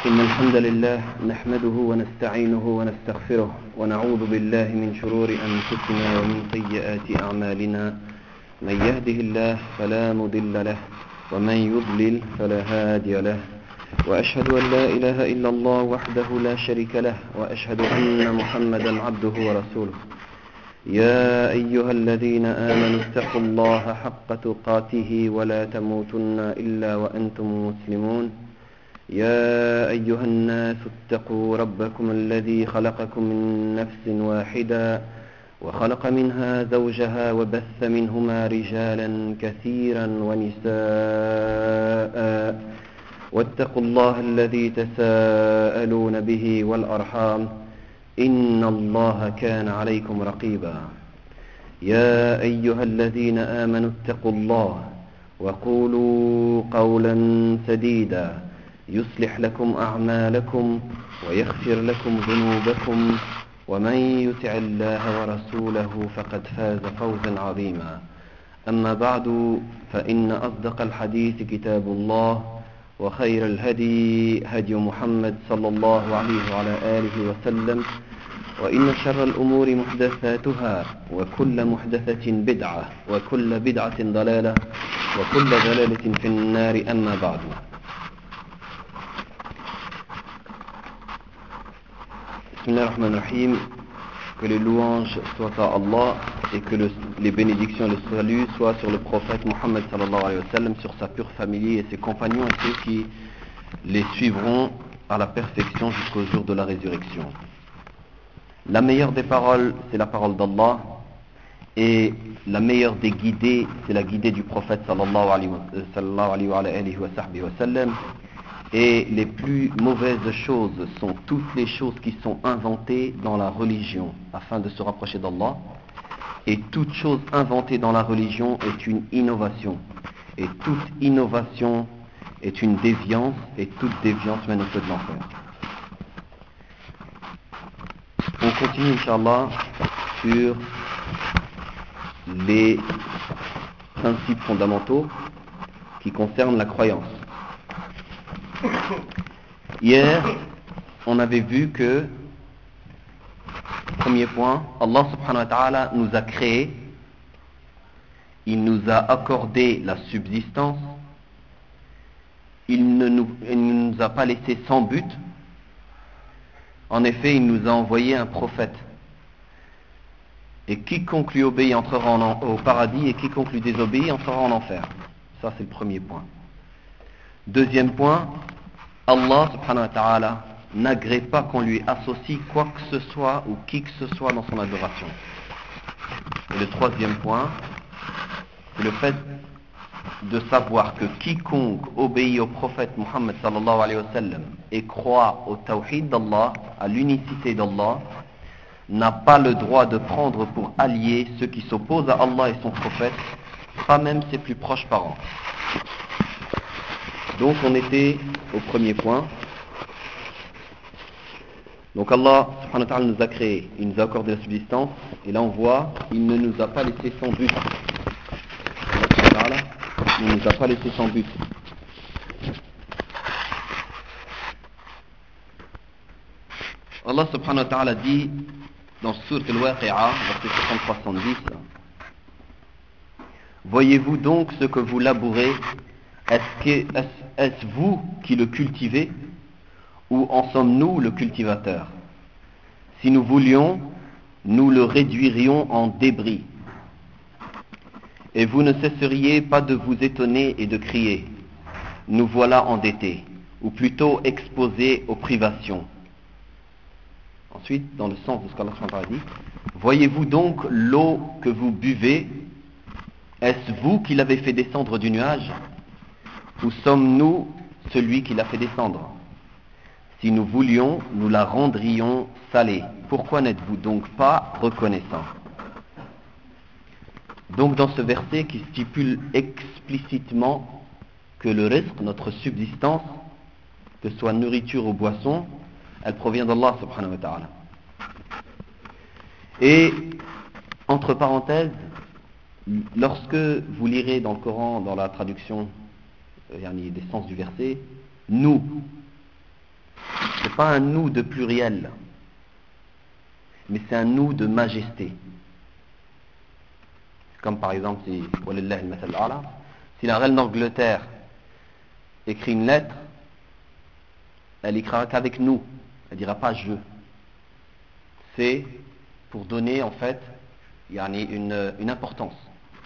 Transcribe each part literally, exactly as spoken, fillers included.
إن الحمد لله نحمده ونستعينه ونستغفره ونعوذ بالله من شرور أنفسنا ومن سيئات أعمالنا من يهده الله فلا مضل له ومن يضلل فلا هادي له وأشهد أن لا إله إلا الله وحده لا شريك له وأشهد أن محمدا عبده ورسوله يا أيها الذين آمنوا اتقوا الله حق تقاته ولا تموتن إلا وأنتم مسلمون يا أيها الناس اتقوا ربكم الذي خلقكم من نفس واحدة وخلق منها زوجها وبث منهما رجالا كثيرا ونساء واتقوا الله الذي تساءلون به والأرحام إن الله كان عليكم رقيبا يا أيها الذين آمنوا اتقوا الله وقولوا قولا سديدا يصلح لكم أعمالكم ويغفر لكم ذنوبكم ومن يطع الله ورسوله فقد فاز فوزا عظيما أما بعد فإن أصدق الحديث كتاب الله وخير الهدي هدي محمد صلى الله عليه وعلى آله وسلم وإن شر الأمور محدثاتها وكل محدثة بدعة وكل بدعة ضلالة وكل ضلالة في النار أما بعد. Bismillahirrahmanirrahim. Que les louanges soient à Allah et que le, les bénédictions et le salut soient sur le prophète Mohammed sallallahu alayhi wa sallam, sur sa pure famille et ses compagnons et ceux qui les suivront à la perfection jusqu'au jour de la résurrection. La meilleure des paroles, c'est la parole d'Allah, et la meilleure des guidées, c'est la guidée du prophète sallallahu alayhi wa sallam. Et les plus mauvaises choses sont toutes les choses qui sont inventées dans la religion afin de se rapprocher d'Allah. Et toute chose inventée dans la religion est une innovation. Et toute innovation est une déviance, et toute déviance mène au feu de l'enfer. On continue, Inch'Allah, sur les principes fondamentaux qui concernent la croyance. Hier, on avait vu que, premier point, Allah subhanahu wa ta'ala nous a créés, il nous a accordé la subsistance, il ne nous, il ne nous a pas laissé sans but. En effet, il nous a envoyé un prophète. Et quiconque lui obéit entrera en, au paradis, et quiconque lui désobéit entrera en enfer. Ça, c'est le premier point. Deuxième point, Allah subhanahu wa ta'ala n'agrée pas qu'on lui associe quoi que ce soit ou qui que ce soit dans son adoration. Et le troisième point, c'est le fait de savoir que quiconque obéit au prophète Muhammad sallallahu alayhi wa sallam et croit au tawhid d'Allah, à l'unicité d'Allah, n'a pas le droit de prendre pour alliés ceux qui s'opposent à Allah et son prophète, pas même ses plus proches parents. Donc on était au premier point. Donc Allah subhanahu wa ta'ala nous a créés, il nous a accordé la subsistance, et là on voit, il ne nous a pas laissé sans but. Il ne nous a pas laissé sans but. Allah subhanahu wa ta'ala dit dans Sourate Al-Waqi'a, verset soixante-trois soixante-dix, voyez-vous donc ce que vous labourez, est-ce, que, est-ce, est-ce vous qui le cultivez, ou en sommes-nous le cultivateur? Si nous voulions, nous le réduirions en débris. Et vous ne cesseriez pas de vous étonner et de crier, nous voilà endettés, ou plutôt exposés aux privations. Ensuite, dans le sens de ce qu'Allah subhanahu wa ta'ala dit, voyez-vous donc l'eau que vous buvez, est-ce vous qui l'avez fait descendre du nuage, ou sommes-nous celui qui l'a fait descendre? Si nous voulions, nous la rendrions salée. Pourquoi n'êtes-vous donc pas reconnaissants? Donc dans ce verset qui stipule explicitement que le risque, notre subsistance, que ce soit nourriture ou boisson, elle provient d'Allah subhanahu wa ta'ala. Et entre parenthèses, lorsque vous lirez dans le Coran, dans la traduction des sens du verset, nous, c'est pas un nous de pluriel, mais c'est un nous de majesté. Comme par exemple, si, si la reine d'Angleterre écrit une lettre, elle écrira qu'avec nous, elle dira pas je. C'est pour donner en fait une, une importance.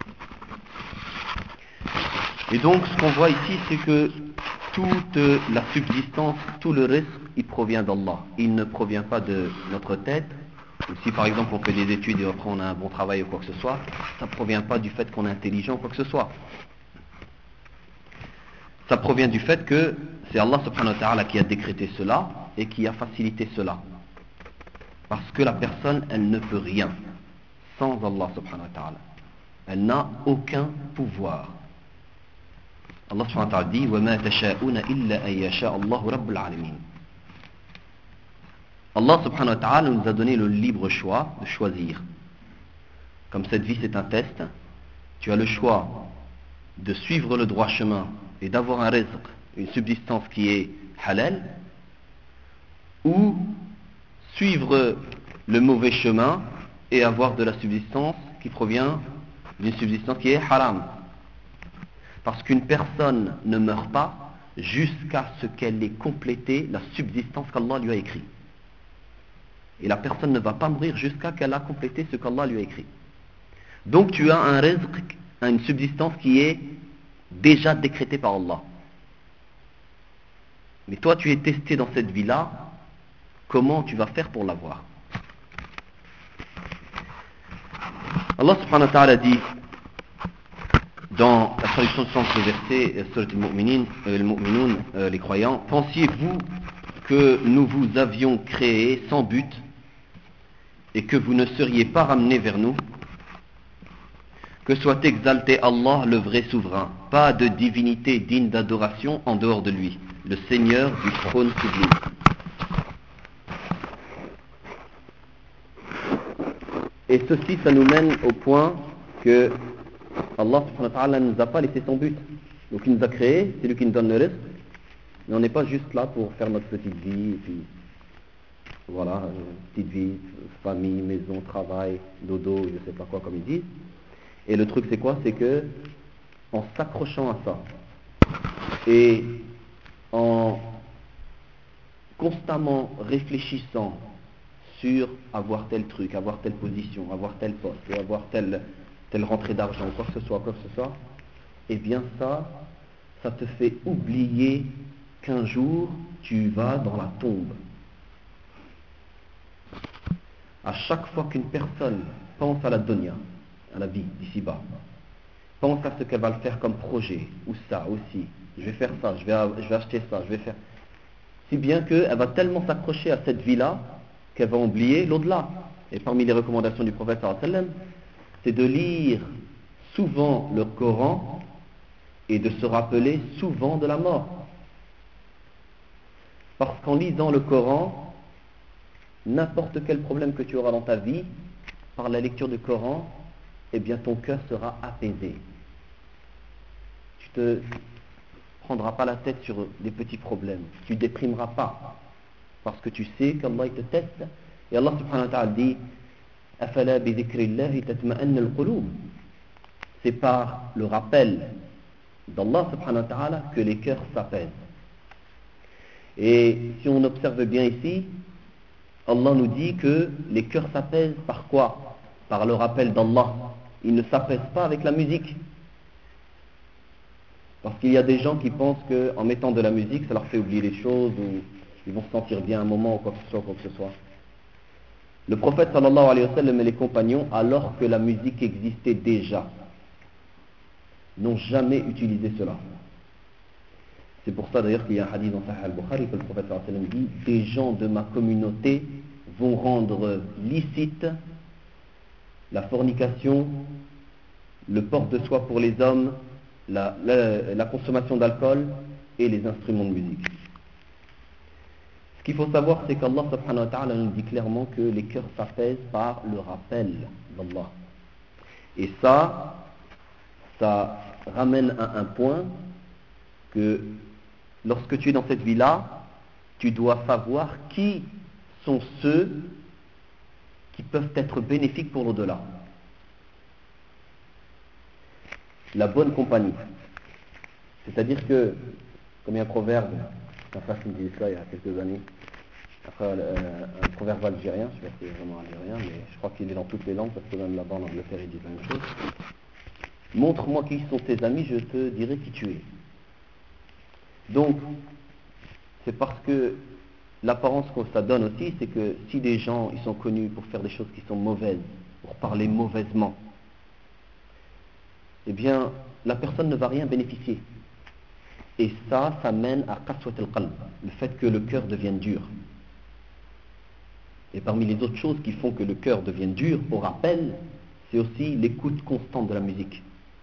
Et donc ce qu'on voit ici, c'est que toute la subsistance, tout le risque, il provient d'Allah. Il ne provient pas de notre tête. Ou si par exemple on fait des études et après on a un bon travail ou quoi que ce soit, ça ne provient pas du fait qu'on est intelligent ou quoi que ce soit. Ça provient du fait que c'est Allah subhanahu wa ta'ala qui a décrété cela et qui a facilité cela. Parce que la personne, elle ne peut rien sans Allah subhanahu wa ta'ala. Elle n'a aucun pouvoir. Allah subhanahu wa ta'ala dit وَمَا تَشَاءُونَ إِلَّا أَن يَشَاءَ اللَّهُ رَبُّ الْعَالَمِينَ. Allah subhanahu wa ta'ala nous a donné le libre choix de choisir. Comme cette vie c'est un test, tu as le choix de suivre le droit chemin et d'avoir un rizq, une subsistance qui est halal, ou suivre le mauvais chemin et avoir de la subsistance qui provient d'une subsistance qui est haram. Parce qu'une personne ne meurt pas jusqu'à ce qu'elle ait complété la subsistance qu'Allah lui a écrite. Et la personne ne va pas mourir jusqu'à qu'elle a complété ce qu'Allah lui a écrit. Donc tu as un rizq, une subsistance qui est déjà décrétée par Allah. Mais toi tu es testé dans cette vie-là, comment tu vas faire pour l'avoir? Allah subhanahu wa ta'ala dit dans la traduction de ce verset, Surat al-Mu'minin, euh, al-Mu'minun, euh, les croyants, pensiez-vous que nous vous avions créé sans but et que vous ne seriez pas ramenés vers nous? Que soit exalté Allah, le vrai souverain. Pas de divinité digne d'adoration en dehors de lui, le Seigneur du trône sublime. Et ceci, ça nous mène au point que Allah subhanahu wa ta'ala ne nous a pas laissé son but. Donc il nous a créé, c'est lui qui nous donne le risque. Mais on n'est pas juste là pour faire notre petite vie, et puis voilà, petite vie, famille, maison, travail, dodo, je sais pas quoi comme ils disent. Et le truc c'est quoi? C'est que en s'accrochant à ça et en constamment réfléchissant sur avoir tel truc, avoir telle position, avoir tel poste, ou avoir telle, telle rentrée d'argent, quoi que ce soit, quoi que ce soit, eh bien ça, ça te fait oublier qu'un jour tu vas dans la tombe. À chaque fois qu'une personne pense à la dunya, à la vie d'ici-bas, pense à ce qu'elle va le faire comme projet, ou ça aussi, je vais faire ça, je vais, je vais acheter ça, je vais faire... Si bien qu'elle va tellement s'accrocher à cette vie-là qu'elle va oublier l'au-delà. Et parmi les recommandations du prophète sallallahu alayhi wa sallam, c'est de lire souvent le Coran et de se rappeler souvent de la mort. Parce qu'en lisant le Coran, n'importe quel problème que tu auras dans ta vie, par la lecture du Coran, eh bien ton cœur sera apaisé. Tu te prendras pas la tête sur des petits problèmes. Tu ne déprimeras pas. Parce que tu sais qu'Allah te teste. Et Allah subhanahu wa ta'ala dit أَفَلَا بِذِكْرِ اللَّهِ تَتْمَأَنَّ الْقُلُوبِ. C'est par le rappel d'Allah subhanahu wa ta'ala que les cœurs s'apaisent. Et si on observe bien ici, Allah nous dit que les cœurs s'apaisent par quoi? Par le rappel d'Allah. Ils ne s'apaisent pas avec la musique. Parce qu'il y a des gens qui pensent qu'en mettant de la musique, ça leur fait oublier les choses, ou ils vont se sentir bien un moment, ou quoi que ce soit, quoi que ce soit. Le prophète sallallahu alayhi wa sallam et les compagnons, alors que la musique existait déjà, n'ont jamais utilisé cela. C'est pour ça d'ailleurs qu'il y a un hadith dans Sahih al-Bukhari que le prophète sallallahu alayhi wa sallam dit: des gens de ma communauté vont rendre licite la fornication, le port de soie pour les hommes, la, la, la consommation d'alcool et les instruments de musique. Ce qu'il faut savoir, c'est qu'Allah subhanahu wa ta'ala nous dit clairement que les cœurs s'apaisent par le rappel d'Allah. Et ça, ça ramène à un point que lorsque tu es dans cette vie-là, tu dois savoir qui sont ceux qui peuvent être bénéfiques pour l'au-delà. La bonne compagnie. C'est-à-dire que, comme il y a un proverbe, ma frère qui me disait ça il y a quelques années, après, euh, un proverbe algérien, je ne sais pas si c'est vraiment algérien, mais je crois qu'il est dans toutes les langues, parce que même là-bas en Angleterre, ils disent la même chose. Montre-moi qui sont tes amis, je te dirai qui tu es. Donc, c'est parce que l'apparence que ça donne aussi, c'est que si des gens ils sont connus pour faire des choses qui sont mauvaises, pour parler mauvaisement, eh bien, la personne ne va rien bénéficier. Et ça, ça mène à qaswat al-qalb, le fait que le cœur devienne dur. Et parmi les autres choses qui font que le cœur devienne dur, pour rappel, c'est aussi l'écoute constante de la musique.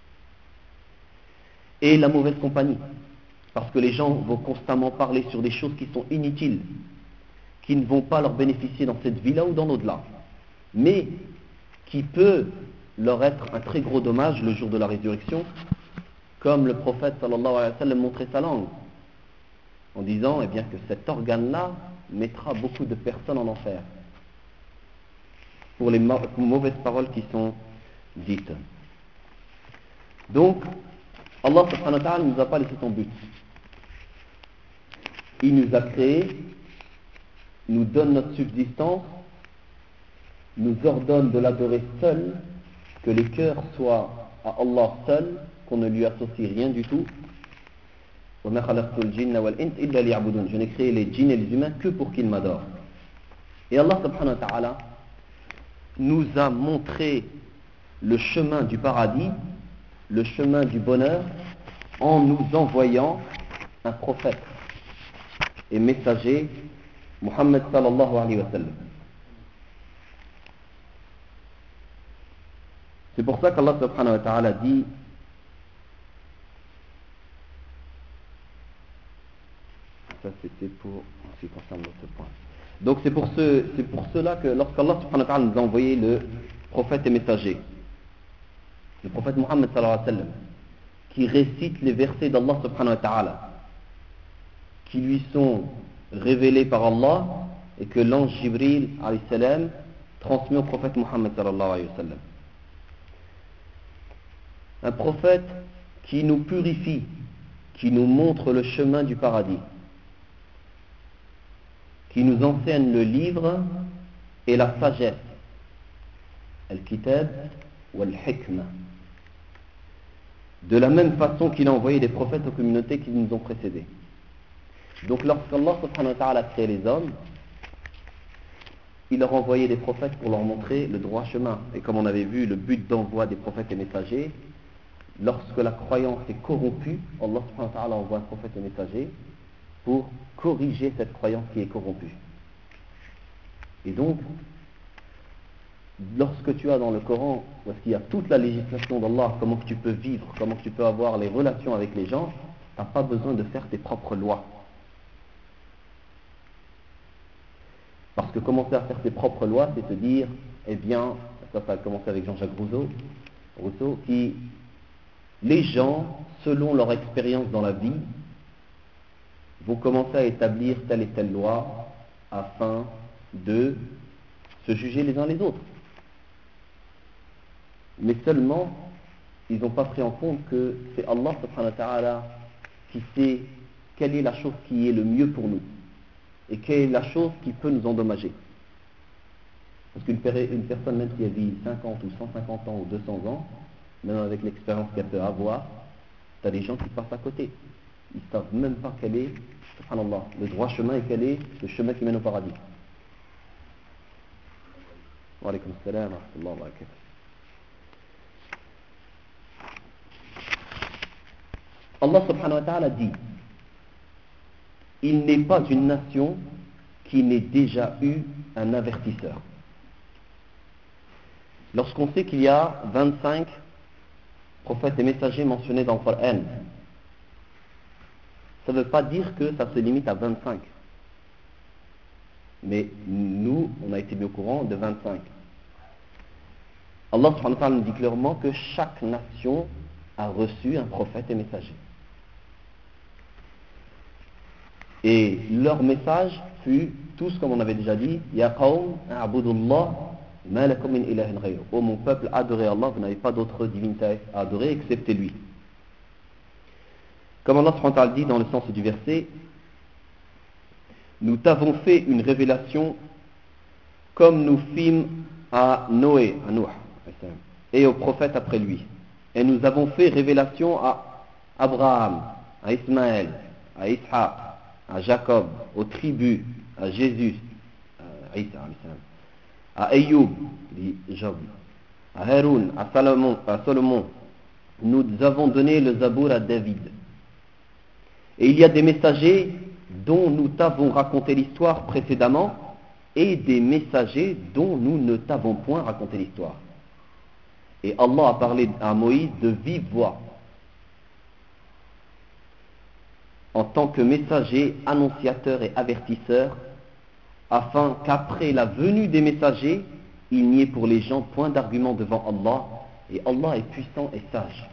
Et la mauvaise compagnie. Parce que les gens vont constamment parler sur des choses qui sont inutiles, qui ne vont pas leur bénéficier dans cette vie-là ou dans l'au-delà, mais qui peut leur être un très gros dommage le jour de la résurrection, comme le prophète sallallahu alayhi wa sallam montrait sa langue, en disant eh bien, que cet organe-là mettra beaucoup de personnes en enfer, pour les mauvaises paroles qui sont dites. Donc, Allah subhanahu wa ta'ala ne nous a pas laissé son but. Il nous a créés, nous donne notre subsistance, nous ordonne de l'adorer seul, que les cœurs soient à Allah seul, qu'on ne lui associe rien du tout. Je n'ai créé les djinns et les humains que pour qu'ils m'adorent. Et Allah subhanahu wa ta'ala nous a montré le chemin du paradis, le chemin du bonheur, en nous envoyant un prophète et messager, Muhammad sallallahu alayhi wa sallam. C'est pour ça qu'Allah subhanahu wa ta'ala dit ça c'était pour en ce qui concerne l'autre point. Donc c'est pour, ce, c'est pour cela que lorsqu'Allah subhanahu wa ta'ala nous a envoyé le prophète et messager, le prophète Muhammad sallallahu alayhi wa sallam, qui récite les versets d'Allah subhanahu wa ta'ala, qui lui sont révélés par Allah et que l'ange Jibril alayhi salam transmet au prophète Muhammad sallallahu alayhi wa sallam. Un prophète qui nous purifie, qui nous montre le chemin du paradis, qui nous enseigne le livre et la sagesse, al-kitab ou al-hikmah, de la même façon qu'il a envoyé des prophètes aux communautés qui nous ont précédés. Donc lorsqu'Allah subhanahu wa ta'ala a créé les hommes, il leur a envoyé des prophètes pour leur montrer le droit chemin. Et comme on avait vu, le but d'envoi des prophètes et messagers, lorsque la croyance est corrompue, Allah subhanahu wa ta'ala envoie un prophète et messager pour corriger cette croyance qui est corrompue. Et donc, lorsque tu as dans le Coran, où est-ce qu'il y a toute la législation d'Allah, comment que tu peux vivre, comment que tu peux avoir les relations avec les gens, tu n'as pas besoin de faire tes propres lois. Parce que commencer à faire tes propres lois, c'est se dire, eh bien, ça, ça a commencé avec Jean-Jacques Rousseau, Rousseau, qui, les gens, selon leur expérience dans la vie, vont commencer à établir telle et telle loi afin de se juger les uns les autres. Mais seulement, ils n'ont pas pris en compte que c'est Allah subhanahu wa ta'ala qui sait quelle est la chose qui est le mieux pour nous et quelle est la chose qui peut nous endommager. Parce qu'une une personne, même si elle vit cinquante ou cent cinquante ans ou deux cents ans, même avec l'expérience qu'elle peut avoir, tu as des gens qui passent à côté. Ils ne savent même pas quel est, subhanallah, le droit chemin et quel est le chemin qui mène au paradis. Wa alaykum assalam wa rahmatullahi wa barakatuh. Allah subhanahu wa ta'ala dit, il n'est pas une nation qui n'ait déjà eu un avertisseur. Lorsqu'on sait qu'il y a vingt-cinq prophètes et messagers mentionnés dans le Coran, ça ne veut pas dire que ça se limite à vingt-cinq. Mais nous, on a été mis au courant de vingt-cinq. Allah subhanahu wa ta'ala nous dit clairement que chaque nation a reçu un prophète et messager. Et leur message fut tous, comme on avait déjà dit, Ya qawm a'budullah ma lakum min ilahin ghayru. Ô mon peuple, adorez Allah, vous n'avez pas d'autre divinité à adorer excepté lui. Comme Allah subhanahu wa ta'ala dit dans le sens du verset, nous t'avons fait une révélation comme nous fîmes à Noé, à Nuh, et aux prophètes après lui. Et nous avons fait révélation à Abraham, à Ismaël, à Ishaq, à Jacob, aux tribus, à Jésus, à Isa, à Ayoub, dit Job, à Haroun, à Salomon, à Salomon. Nous avons donné le Zabour à David. Et il y a des messagers dont nous t'avons raconté l'histoire précédemment et des messagers dont nous ne t'avons point raconté l'histoire. Et Allah a parlé à Moïse de vive voix en tant que messager, annonciateur et avertisseur, afin qu'après la venue des messagers, il n'y ait pour les gens point d'argument devant Allah, et Allah est puissant et sage.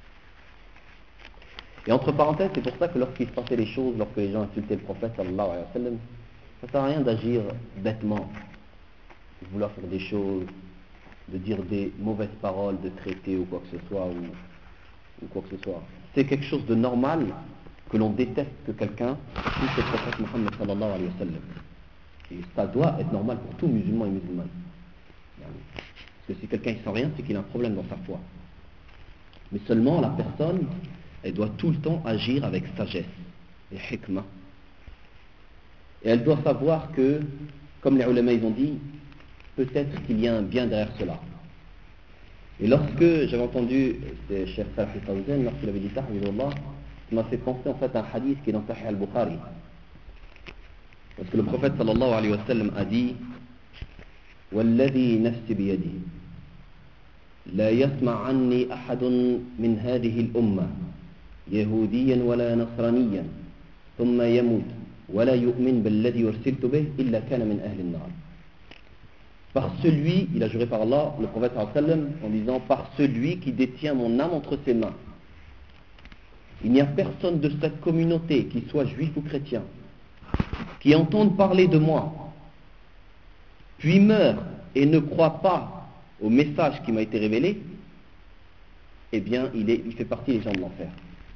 Et entre parenthèses, c'est pour ça que lorsqu'il se passait les choses, lorsque les gens insultaient le prophète sallallahu alayhi wa sallam, ça ne sert à rien d'agir bêtement, de vouloir faire des choses, de dire des mauvaises paroles, de traiter ou quoi que ce soit, ou, ou quoi que ce soit. C'est quelque chose de normal que l'on déteste que quelqu'un touche le prophète Muhammad sallallahu alayhi wa sallam. Et ça doit être normal pour tout musulman et musulmane. Parce que si quelqu'un ne sent rien, c'est qu'il a un problème dans sa foi. Mais seulement la personne, elle doit tout le temps agir avec sagesse et hikmah. Et elle doit savoir que, comme les ulama ils ont dit, peut-être qu'il y a un bien derrière cela. Et lorsque j'avais entendu le Cheikh Salah al-Fawzan, lorsqu'il avait dit ça, ça m'a fait penser en fait à un hadith qui est dans Sahih al-Bukhari. Parce que le prophète sallallahu alayhi wa sallam a dit وَالَّذِي نَفْسِ بِيَدِهِ لا يسمع عني أحد من هذه الأمة يهوديا ولا نصرانيا ثم يموت ولا يؤمن بالذي أرسلت به إلا كان من أهل النار. Par celui, il a juré par Allah, le prophète sallallahu alayhi wa sallam, en disant par celui qui détient mon âme entre ses mains. Il n'y a personne de cette communauté, qui soit juif ou chrétien, qui entende parler de moi, puis meurt et ne croit pas au message qui m'a été révélé, eh bien, il, est, il fait partie des gens de l'enfer.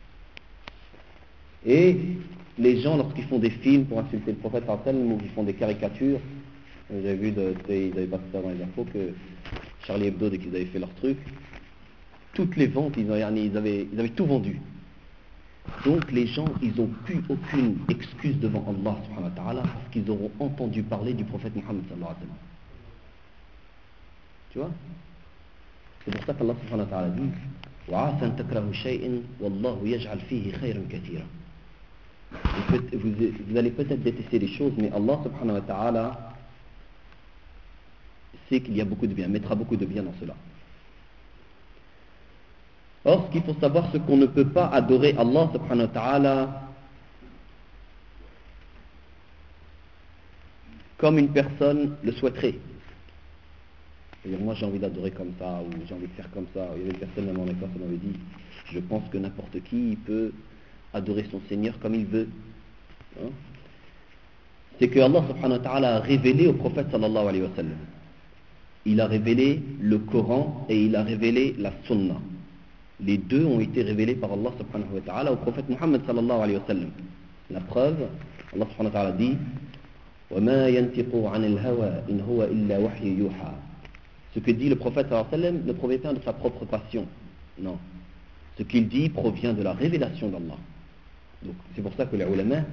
Et les gens, lorsqu'ils font des films pour insulter le prophète sallallahu alayhi wa sallam, ou qu'ils font des caricatures, j'ai vu, de, ils avaient passé ça dans les infos, que Charlie Hebdo, dès qu'ils avaient fait leur truc, toutes les ventes, ils avaient, ils avaient, ils avaient tout vendu. Donc les gens, ils n'ont plus aucune excuse devant Allah subhanahu wa ta'ala parce qu'ils auront entendu parler du prophète Muhammad sallallahu alayhi wa sallam. Tu vois? C'est pour ça qu'Allah subhanahu wa ta'ala dit وَعَاسًا تَكْرَهُ شَيْءٍ وَاللَّهُ يَجْعَلْ فِيهِ خَيْرًا كَثِيرًا. Vous, vous allez peut-être détester les choses, mais Allah subhanahu wa ta'ala sait qu'il y a beaucoup de bien, mettra beaucoup de bien dans cela. Or, ce qu'il faut savoir, c'est qu'on ne peut pas adorer Allah subhanahu wa ta'ala comme une personne le souhaiterait. C'est-à-dire, moi j'ai envie d'adorer comme ça, ou j'ai envie de faire comme ça. Il y avait une personne, même en Écosse, qui m'avait dit, je pense que n'importe qui peut adorer son Seigneur comme il veut. Hein? C'est que Allah subhanahu wa ta'ala a révélé au prophète sallallahu alayhi wa sallam. Il a révélé le Coran et il a révélé la Sunna. Les deux ont été révélés par Allah subhanahu wa ta'ala au prophète Muhammad sallallahu alayhi wa sallam. La preuve, Allah subhanahu wa ta'ala dit وَمَا يَنْتِقُ عَنِ الْهَوَى إِنْ هُوَ إِلَّا وَحْيٌ يُوحَى. Ce que dit le prophète sallallahu alayhi wa sallam ne provient pas de sa propre passion. Non. Ce qu'il dit provient de la révélation d'Allah. Donc c'est pour ça que les ulama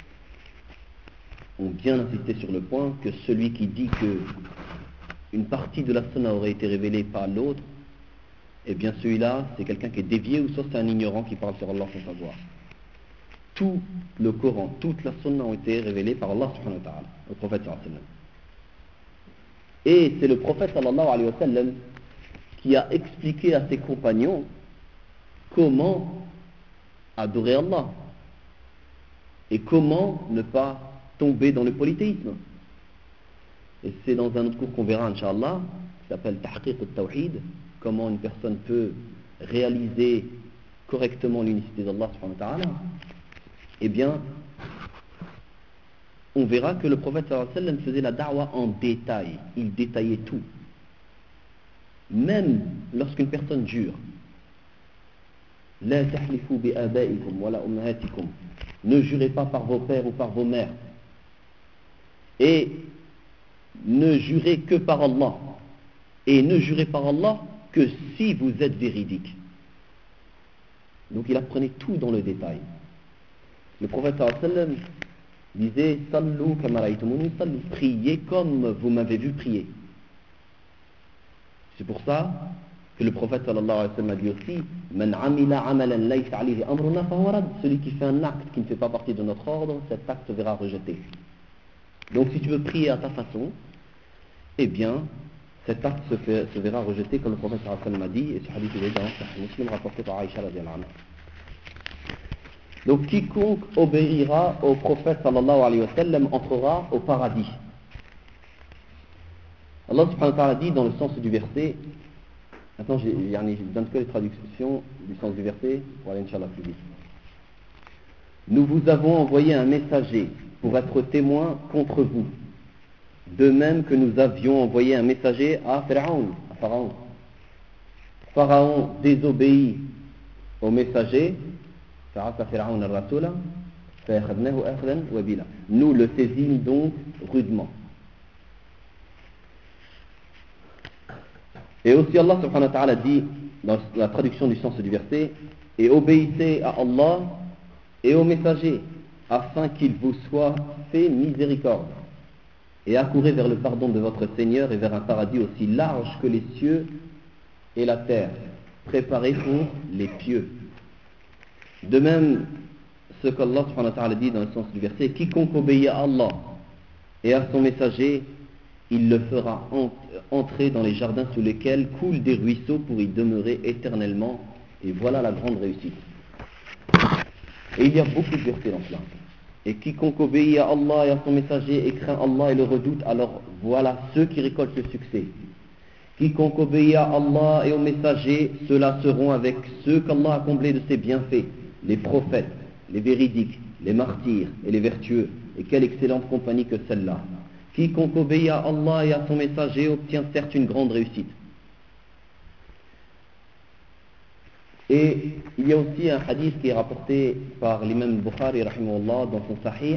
ont bien insisté sur le point que celui qui dit que une partie de la sunna aurait été révélée par l'autre, eh bien celui-là, c'est quelqu'un qui est dévié ou soit c'est un ignorant qui parle sur Allah sans savoir. Tout le Coran, toute la sunna ont été révélées par Allah subhanahu wa ta'ala, au prophète sallallahu alayhi wa sallam. Et c'est le prophète sallallahu alayhi wa sallam qui a expliqué à ses compagnons comment adorer Allah et comment ne pas tomber dans le polythéisme. Et c'est dans un autre cours qu'on verra, Inch'Allah, qui s'appelle Tahqiq al-Tawhid, comment une personne peut réaliser correctement l'unicité d'Allah subhanahu wa ta'ala. Eh bien, on verra que le prophète sallallahu alayhi wa sallam faisait la da'wa en détail, il détaillait tout. Même lorsqu'une personne jure, La tahlifu bi abaikum wala ummahatikum, ne jurez pas par vos pères ou par vos mères, et ne jurez que par Allah, et ne jurez par Allah que si vous êtes véridique. Donc il apprenait tout dans le détail. Le prophète sallallahu alayhi wa sallam disait Sallu kama ra'aytumuni sallu, priez comme vous m'avez vu prier. C'est pour ça que le prophète sallallahu alayhi wa sallam a dit aussi Man amila amalan laysa alayhi amruna fahuwa rad, celui qui fait un acte qui ne fait pas partie de notre ordre, cet acte se verra rejeté. Donc si tu veux prier à ta façon, eh bien cet acte se, fait, se verra rejeté, comme le prophète sallallahu alayhi wa sallam a dit, et ce hadith est dans Sahih Muslim rapporté par Aïcha radhiyallahu anha. Donc quiconque obéira au prophète sallallahu alayhi wa sallam entrera au paradis. Allah subhanahu wa ta'ala dit dans le sens du verset, maintenant je ne donne que les traductions du sens du verset pour aller Inch'Allah plus vite. Nous vous avons envoyé un messager pour être témoin contre vous, de même que nous avions envoyé un messager à Pharaon. À Pharaon. Pharaon désobéit au messager. Nous le saisîmes donc rudement. Et aussi Allah subhanahu wa ta'ala dit dans la traduction du sens du verset, et obéissez à Allah et au messager afin qu'il vous soit fait miséricorde, et accourez vers le pardon de votre Seigneur et vers un paradis aussi large que les cieux et la terre, préparé pour les pieux. De même, ce qu'Allah subhanahu wa ta'ala dit dans le sens du verset, quiconque obéit à Allah et à son messager, il le fera entrer dans les jardins sous lesquels coulent des ruisseaux pour y demeurer éternellement, et voilà la grande réussite. Et il y a beaucoup de versets dans cela. Et quiconque obéit à Allah et à son messager et craint Allah et le redoute, alors voilà ceux qui récoltent le succès. Quiconque obéit à Allah et au messager, ceux-là seront avec ceux qu'Allah a comblés de ses bienfaits, les prophètes, les véridiques, les martyrs et les vertueux, et quelle excellente compagnie que celle-là. Quiconque obéit à Allah et à son messager obtient certes une grande réussite. Et il y a aussi un hadith qui est rapporté par l'imam Bukhari rahimahullah dans son Sahih,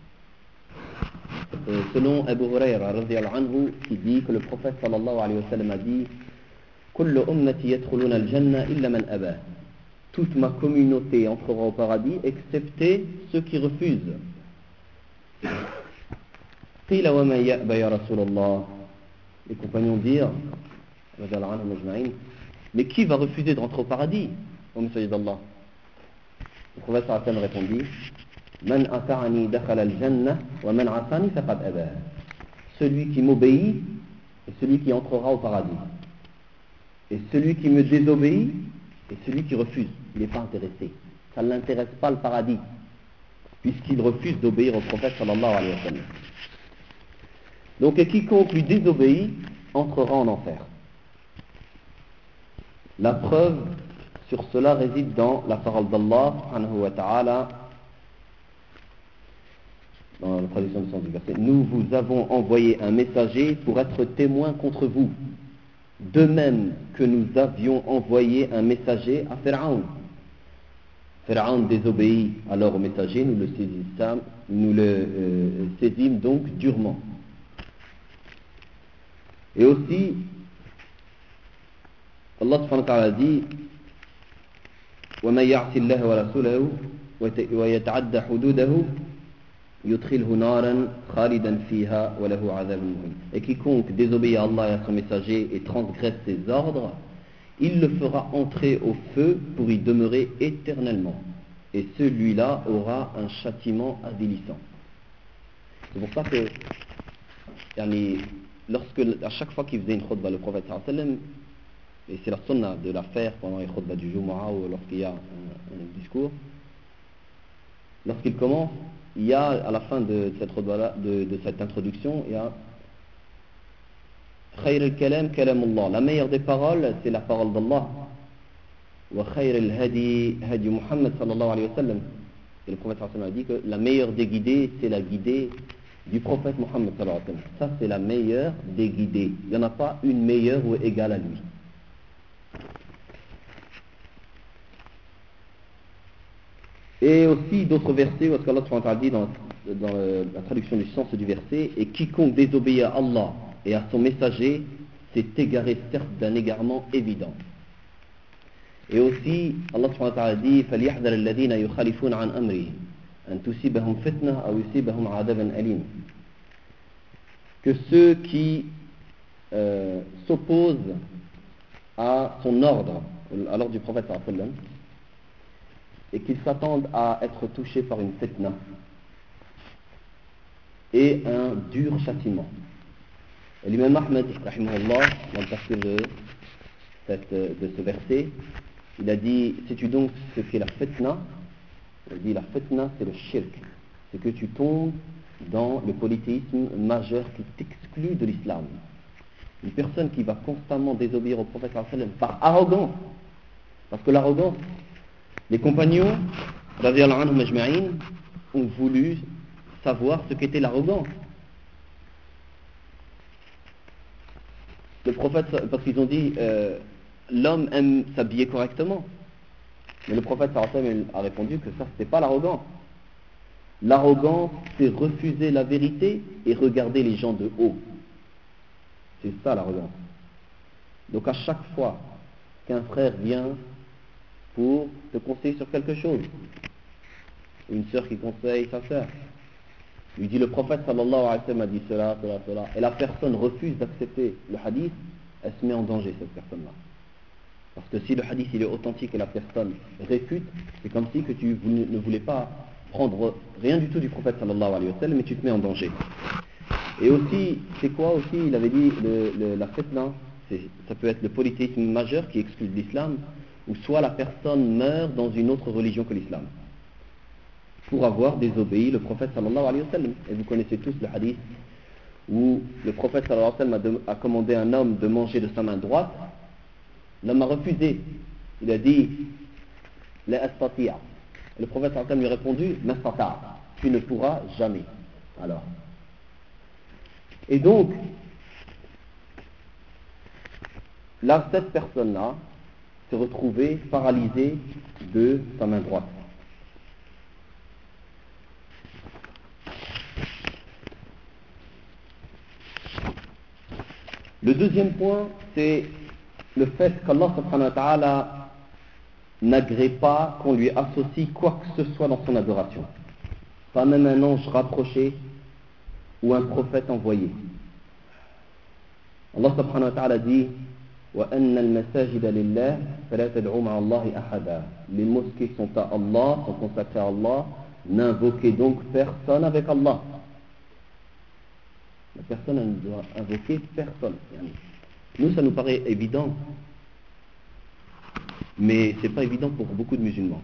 selon Abu Huraira radhiyallahu anhu, qui dit que le prophète sallallahu alayhi wa sallam a dit Kullu ummati yadkhuluna al-jannah illa man aba. Toute ma communauté entrera au paradis excepté ceux qui refusent. Qila wa man ya'ba ya Rasulallah. Les compagnons dirent radhiyallahu anhum ajma'in, mais qui va refuser de rentrer au paradis, au messager d'Allah? Le prophète sallallahu alayhi wa sallam répondit Man ata'ani dakhala al-jannah wa man 'asani faqad aba. Celui qui m'obéit est celui qui entrera au paradis. Et celui qui me désobéit est celui qui refuse. Il n'est pas intéressé. Ça ne l'intéresse pas le paradis, puisqu'il refuse d'obéir au prophète sallallahu alayhi wa sallam. Donc et quiconque lui désobéit entrera en enfer. La preuve sur cela réside dans la parole d'Allah subhanahu wa ta'ala, dans la traduction du sens du verset. Nous vous avons envoyé un messager pour être témoin contre vous, de même que nous avions envoyé un messager à Pharaon. Pharaon désobéit alors au messager, nous le saisissons, nous le euh, saisîmes donc durement. Et aussi, Allah subhanahu wa ta'ala dit وَمَنْ يَعْصِ اللَّهَ وَرَسُولَهُ وَيَتَعَدَّ حُدُودَهُ يُدْخِلْهُ نَارًا خَالِدًا فِيهَا وَلَهُ عَذَابٌ مُهِينٌ. Et quiconque désobéit à Allah et à son messager et transgresse ses ordres, il le fera entrer au feu pour y demeurer éternellement. Et celui-là aura un châtiment avilissant. C'est pour ça que yani, lorsque, à chaque fois qu'il faisait une khutbah, le prophète sallallahu alayhi wa sallam, et c'est la sunna de la faire pendant les khutbahs du Jumu'ah ou lorsqu'il y a un, un discours, lorsqu'il commence, il y a à la fin de cette khutbah-là, de, de cette introduction, il y a Khayr al-kalam kalamullah. La meilleure des paroles, c'est la parole d'Allah. Wa khayr al-hadi hadi Muhammad sallallahu alayhi wa sallam. Et le prophète sallallahu alayhi wa sallam a dit que la meilleure des guidées, c'est la guidée du prophète Mohammed sallallahu alayhi wa sallam. Ça, c'est la meilleure des guidées. Il n'y en a pas une meilleure ou égale à lui. Et aussi d'autres versets, parce qu'Allah subhanahu wa ta'ala dit dans, dans la traduction du sens du verset, et quiconque désobéit à Allah et à son messager s'est égaré certes d'un égarement évident. Et aussi, Allah subhanahu wa ta'ala dit فَلْيَحْذَرِ الَّذِينَ يُخَالِفُونَ عَنْ أَمْرِهِ أَنْ تُصِيبَهُمْ فِتْنَةٌ أَوْ يُصِيبَهُمْ عَذَابٌ أَلِيمٌ. Que ceux qui euh, s'opposent à son ordre, à l'ordre du prophète sallallahu alayhi wa sallam, et qu'ils s'attendent à être touchés par une fitna et un dur châtiment. Et l'imam Ahmed, rahimahullah, dans le tafsir de, cette, de ce verset, il a dit, sais-tu donc ce qu'est la fitna? Il a dit, la fitna, c'est le shirk. C'est que tu tombes dans le polythéisme majeur qui t'exclut de l'islam. Une personne qui va constamment désobéir au prophète sallallahu alayhi wa sallam par arrogance, parce que l'arrogance, les compagnons, radiyallahu anhum ajma'in, ont voulu savoir ce qu'était l'arrogance. Le prophète, parce qu'ils ont dit, euh, l'homme aime s'habiller correctement. Mais le prophète sallallahu alayhi wa sallam a répondu que ça, c'était pas l'arrogance. L'arrogance, c'est refuser la vérité et regarder les gens de haut. C'est ça l'arrogance. Donc à chaque fois qu'un frère vient pour te conseiller sur quelque chose, une sœur qui conseille sa sœur, lui dit le prophète sallallahu alayhi wa sallam a dit cela, cela, cela, et la personne refuse d'accepter le hadith, elle se met en danger, cette personne-là. Parce que si le hadith il est authentique et la personne réfute, c'est comme si que tu ne voulais pas prendre rien du tout du prophète sallallahu alayhi wa sallam, mais tu te mets en danger. Et aussi, c'est quoi aussi, il avait dit le, le, la fitna, ça peut être le polythéisme majeur qui exclut de l'islam, ou soit la personne meurt dans une autre religion que l'islam, pour avoir désobéi le prophète sallallahu alayhi wa sallam. Et vous connaissez tous le hadith où le prophète sallallahu alayhi wa sallam a, a commandé un homme de manger de sa main droite. L'homme a refusé. Il a dit la astati'a. Le prophète sallallahu alayhi wa sallam lui a répondu mastata, tu ne pourras jamais. Alors, et donc là, cette personne-là s'est retrouvée paralysée de sa main droite. Le deuxième point, c'est le fait qu'Allah subhanahu wa ta'ala n'agrée pas qu'on lui associe quoi que ce soit dans son adoration. Pas même un ange rapproché ou un prophète envoyé. Allah subhanahu wa ta'ala dit وَأَنَّ الْمَسَاجِدَ لِلَّهِ فَلَا تَدْعُوا مَعَ اللَّهِ أَحَدًا. Les mosquées sont à Allah, sont consacrées à Allah, n'invoquez donc personne avec Allah. La personne ne doit invoquer personne. Nous, ça nous paraît évident, mais ce n'est pas évident pour beaucoup de musulmans.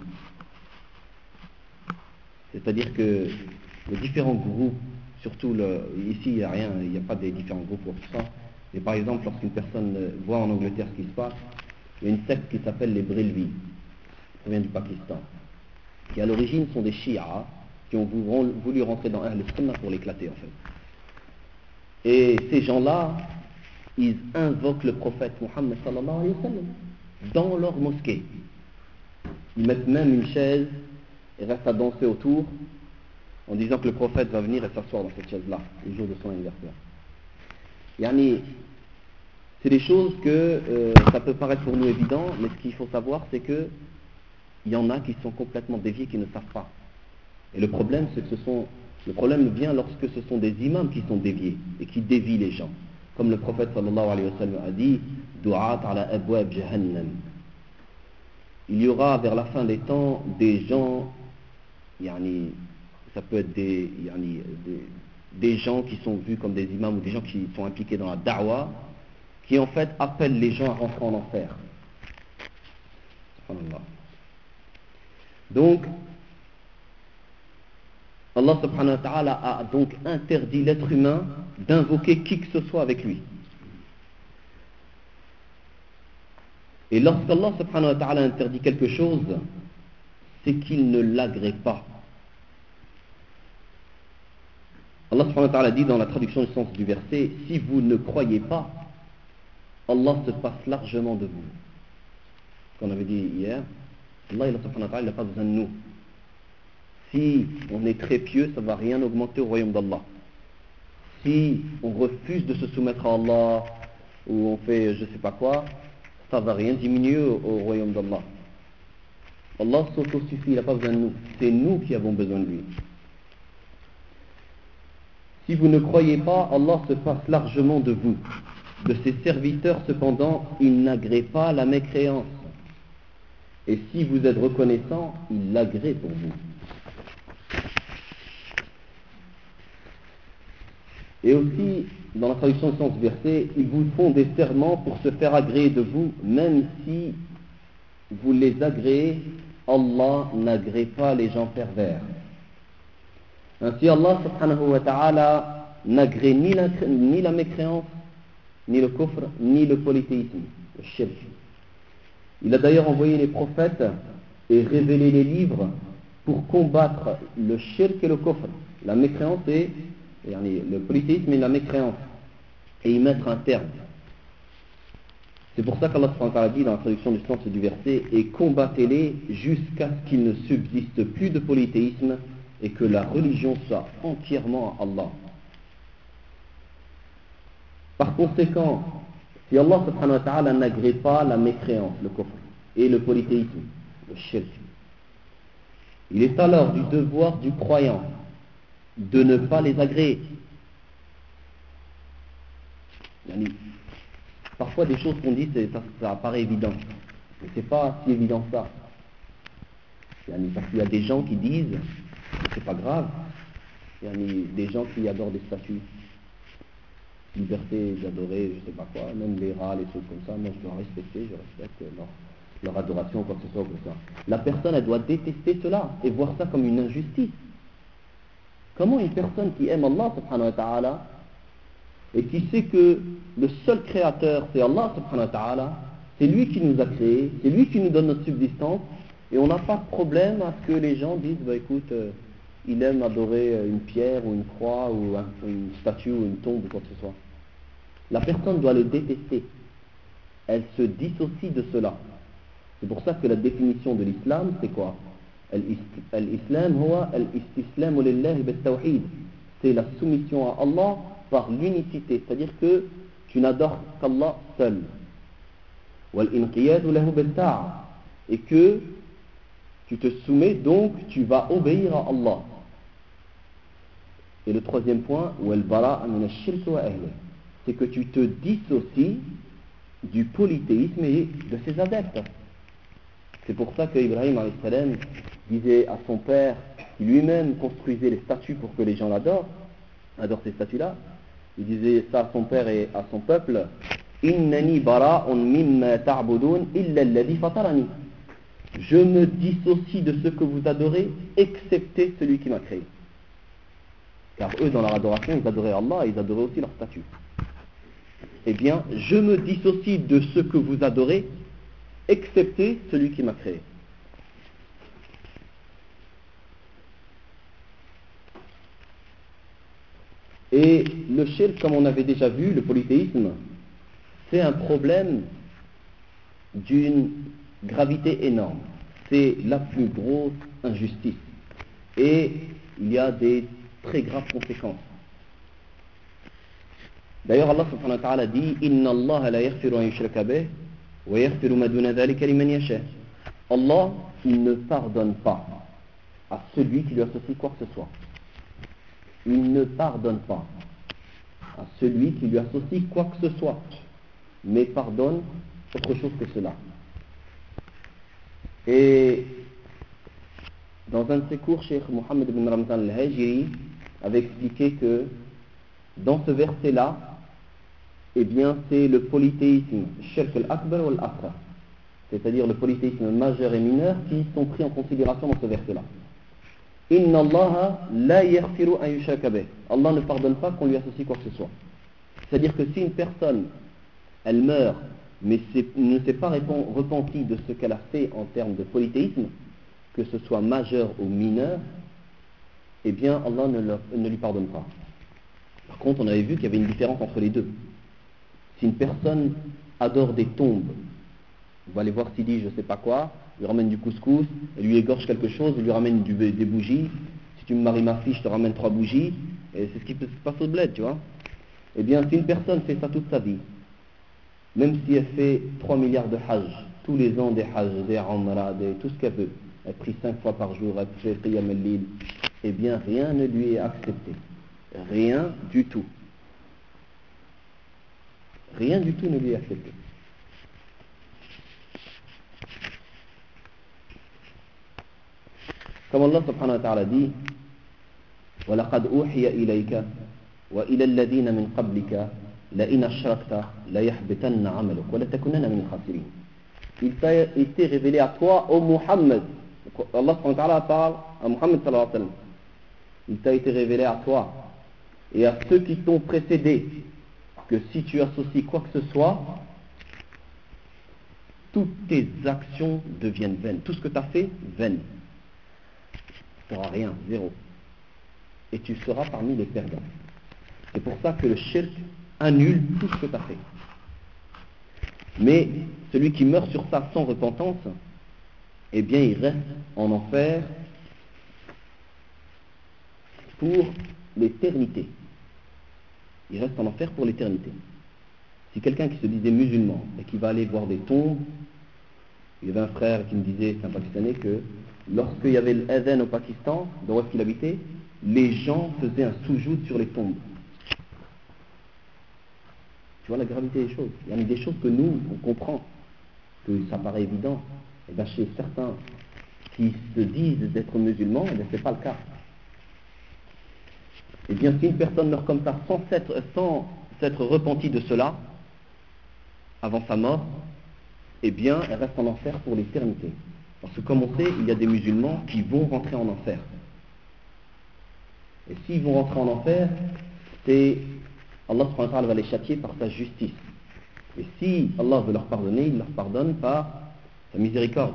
C'est-à-dire que les différents groupes, surtout le, ici il n'y a rien, il n'y a pas des différents groupes pour tout ça, mais par exemple lorsqu'une personne voit en Angleterre ce qui se passe, il y a une secte qui s'appelle les Brelvis, qui vient du Pakistan, qui à l'origine sont des chiites qui ont voulu rentrer dans Ahl Sunnah pour l'éclater en fait. Et ces gens-là, ils invoquent le prophète Mohammed sallallahu alayhi wa sallam dans leur mosquée. Ils mettent même une chaise et restent à danser autour en disant que le prophète va venir et s'asseoir dans cette chaise-là le jour de son anniversaire. Yani, c'est des choses que euh, ça peut paraître pour nous évident, mais ce qu'il faut savoir, c'est que il y en a qui sont complètement déviés, qui ne savent pas. Et le problème, c'est que ce sont, le problème vient lorsque ce sont des imams qui sont déviés et qui dévient les gens. Comme le prophète sallallahu alayhi wa sallam a dit, du'at ala abwab jahannam. Il y aura vers la fin des temps des gens, yani, ça peut être des, yani, des, des gens qui sont vus comme des imams ou des gens qui sont impliqués dans la da'wah, qui en fait appellent les gens à rentrer en enfer. Subhanallah. Donc, Allah subhanahu wa ta'ala a donc interdit l'être humain d'invoquer qui que ce soit avec lui. Et lorsqu'Allah subhanahu wa ta'ala interdit quelque chose, c'est qu'il ne l'agrée pas. Allah subhanahu wa ta'ala dit dans la traduction du sens du verset, si vous ne croyez pas, Allah se passe largement de vous. Qu'on avait dit hier, Allah subhanahu wa ta'ala n'a pas besoin de nous. Si on est très pieux, ça ne va rien augmenter au royaume d'Allah. Si on refuse de se soumettre à Allah, ou on fait je ne sais pas quoi, ça ne va rien diminuer au, au royaume d'Allah. Allah s'auto-suffit, il n'a pas besoin de nous. C'est nous qui avons besoin de lui. Si vous ne croyez pas, Allah se passe largement de vous. De ses serviteurs, cependant, il n'agrée pas la mécréance. Et si vous êtes reconnaissant, il l'agrée pour vous. Et aussi, dans la traduction du sens du verset, ils vous font des serments pour se faire agréer de vous, même si vous les agréez, Allah n'agrée pas les gens pervers. Ainsi, Allah subhanahu wa ta'ala n'agrée ni la, ni la mécréance, ni le kufr, ni le polythéisme, le shirk. Il a d'ailleurs envoyé les prophètes et révélé les livres pour combattre le shirk et le kufr, la mécréance et le polythéisme et la mécréance, et y mettre un terme. C'est pour ça qu'Allah subhanahu wa ta'ala dit dans la traduction du sens du verset, et combattez-les jusqu'à ce qu'il ne subsiste plus de polythéisme et que la religion soit entièrement à Allah. Par conséquent, si Allah subhanahu wa ta'ala n'agrée pas la mécréance, le kufr, et le polythéisme, le shirk, il est alors du devoir du croyant de ne pas les agréer. Yani, parfois des choses qu'on dit, ça, ça apparaît évident, mais c'est pas si évident que ça. Yani, parce qu'il y a des gens qui disent, c'est pas grave, yani, des gens qui adorent des statues, liberté d'adorer, je sais pas quoi, même les rats, les choses comme ça, moi je dois respecter, je respecte leur, leur adoration, quoi que ce soit comme ça. La personne, elle doit détester cela et voir ça comme une injustice. Comment une personne qui aime Allah subhanahu wa ta'ala et qui sait que le seul créateur c'est Allah subhanahu wa ta'ala, c'est lui qui nous a créés, c'est lui qui nous donne notre subsistance, et on n'a pas de problème à ce que les gens disent, bah écoute, euh, il aime adorer une pierre ou une croix ou un, une statue ou une tombe ou quoi que ce soit. La personne doit le détester. Elle se dissocie de cela. C'est pour ça que la définition de l'islam, c'est quoi? Al-Islam huwa al-istislamu lillahi bit-tawhid. C'est la soumission à Allah par l'unicité, c'est-à-dire que tu n'adores qu'Allah seul. Wal-inqiyadu lahu bit-ta'a. Et que tu te soumets, donc tu vas obéir à Allah. Et le troisième point, wal-bara'a min ash-shirk wa ahlihi, c'est que tu te dissocies du polythéisme et de ses adeptes. C'est pour ça que Ibrahim alayhi salam disait à son père, qui lui-même construisait les statues pour que les gens l'adorent, adorent ces statues-là, il disait ça à son père et à son peuple, Innani bara'un mimma ta'budun illa alladhi fatarani. Je me dissocie de ce que vous adorez, excepté celui qui m'a créé. Car eux, dans leur adoration, ils adoraient Allah et ils adoraient aussi leurs statues. Eh bien, je me dissocie de ce que vous adorez, excepté celui qui m'a créé. Et le shirk, comme on avait déjà vu, le polythéisme, c'est un problème d'une gravité énorme. C'est la plus grosse injustice. Et il y a des très graves conséquences. D'ailleurs, Allah subhanahu wa ta'ala dit Inna Allah la yaghfiru an yushraka bih wa yaghfiru ma duna dhalika liman yasha. Allah, il ne pardonne pas à celui qui lui associe quoi que ce soit. Il ne pardonne pas à celui qui lui associe quoi que ce soit, mais pardonne autre chose que cela. Et dans un de ses cours, Cheikh Mohammed ibn Ramzan al-Hajiri avait expliqué que dans ce verset-là, eh bien, c'est le polythéisme, shirk al-akbar ou al-asghar, c'est-à-dire le polythéisme majeur et mineur qui sont pris en considération dans ce verset-là. Inna Allah la yaghfiru an yushraka bih. Allah ne pardonne pas qu'on lui associe quoi que ce soit. C'est-à-dire que si une personne, elle meurt, mais ne s'est pas repentie de ce qu'elle a fait en termes de polythéisme, que ce soit majeur ou mineur, eh bien Allah ne, le, ne lui pardonne pas. Par contre, on avait vu qu'il y avait une différence entre les deux. Si une personne adore des tombes, on va aller voir s'il dit je sais pas quoi, il lui ramène du couscous, il lui égorge quelque chose, il lui ramène du, des bougies. Si tu me maries ma fille, je te ramène trois bougies. Et c'est ce qui peut se passer au bled, tu vois. Eh bien, si une personne fait ça toute sa vie, même si elle fait trois milliards de hajj, tous les ans des hajj, des umrah, des, tout ce qu'elle veut, elle prie cinq fois par jour, elle fait qiyam al-lil, eh bien, rien ne lui est accepté. Rien du tout. Rien du tout ne lui est accepté. Comme Allah subhanahu wa ta'ala dit, وَلَقَدْ أُوحِيَ إِلَيْكَ وَإِلَى الَّذِينَ مِنْ قَبْلِكَ لَإِنْ أَشْرَكْتَ لَيَحْبِطَنَّ عَمَلُكَ وَلَتَكُونَنَّ مِنَ الْخَاسِرِينَ. Il t'a été révélé à toi, ô Muhammad. Allah subhanahu wa ta'ala parle à Muhammad sallallahu alayhi wa sallam. Il t'a été révélé à toi et à ceux qui t'ont précédé que si tu associes quoi que ce soit, toutes tes actions deviennent vaines. Tout ce que tu as fait, vaine. Tu n'auras rien, zéro. Et tu seras parmi les perdants. C'est pour ça que le shirk annule tout ce que tu as fait. Mais celui qui meurt sur ça sans repentance, eh bien il reste en enfer pour l'éternité. Il reste en enfer pour l'éternité. Si quelqu'un qui se disait musulman et qui va aller voir des tombes, il y avait un frère qui me disait, c'est un Pakistanais, que lorsqu'il y avait l'adhan au Pakistan, dans où est-ce qu'il habitait, les gens faisaient un soujoud sur les tombes. Tu vois la gravité des choses. Il y a des choses que nous, on comprend, que ça paraît évident. Et bien chez certains qui se disent d'être musulmans, eh bien ce n'est pas le cas. Et bien si une personne meurt comme ça sans s'être, sans s'être repentie de cela, avant sa mort, eh bien elle reste en enfer pour l'éternité. Parce que comme on sait, il y a des musulmans qui vont rentrer en enfer. Et s'ils vont rentrer en enfer, c'est Allah subhanahu wa ta'ala va les châtier par sa justice. Et si Allah veut leur pardonner, il leur pardonne par sa miséricorde.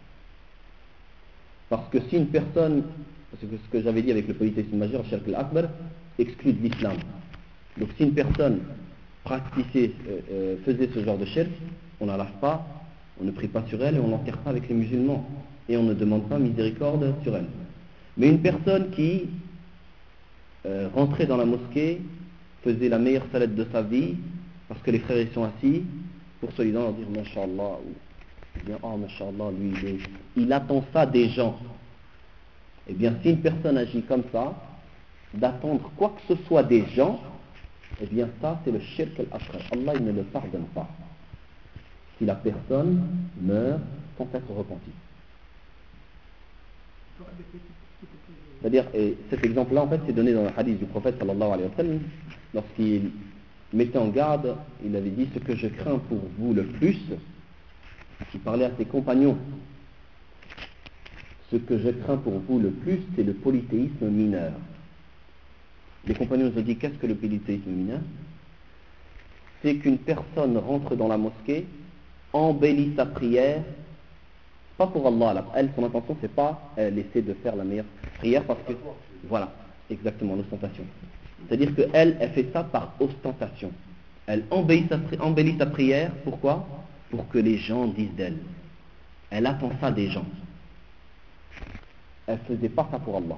Parce que si une personne, parce que ce que j'avais dit avec le polythéisme majeur, Shirk al-Akbar, exclut de l'islam. Donc si une personne pratiquait, euh, euh, faisait ce genre de shirk, on ne la lave pas, on ne prie pas sur elle et on n'enterre pas avec les musulmans. Et on ne demande pas miséricorde sur elle. Mais une personne qui euh, rentrait dans la mosquée, faisait la meilleure salade de sa vie, parce que les frères ils sont assis, pour soi-disant leur dire Masha'Allah, ou bien oh Masha'Allah, lui il, est, il attend ça des gens. Eh bien si une personne agit comme ça, d'attendre quoi que ce soit des gens, eh bien ça c'est le shirk al-akbar. Allah il ne le pardonne pas. Si la personne meurt sans être repentie. C'est-à-dire, et cet exemple-là, en fait, c'est donné dans le hadith du prophète sallallahu alayhi wa sallam, lorsqu'il mettait en garde, il avait dit, ce que je crains pour vous le plus, il parlait à ses compagnons, ce que je crains pour vous le plus, c'est le polythéisme mineur. Les compagnons ont dit, qu'est-ce que le polythéisme mineur? C'est qu'une personne rentre dans la mosquée, embellit sa prière, pas pour Allah, elle, son intention, c'est pas, elle essaie de faire la meilleure prière parce que, voilà, exactement, l'ostentation. C'est-à-dire qu'elle, elle fait ça par ostentation. Elle embellit sa, embellit sa prière, pourquoi? Pour que les gens disent d'elle. Elle attend ça des gens. Elle ne faisait pas ça pour Allah.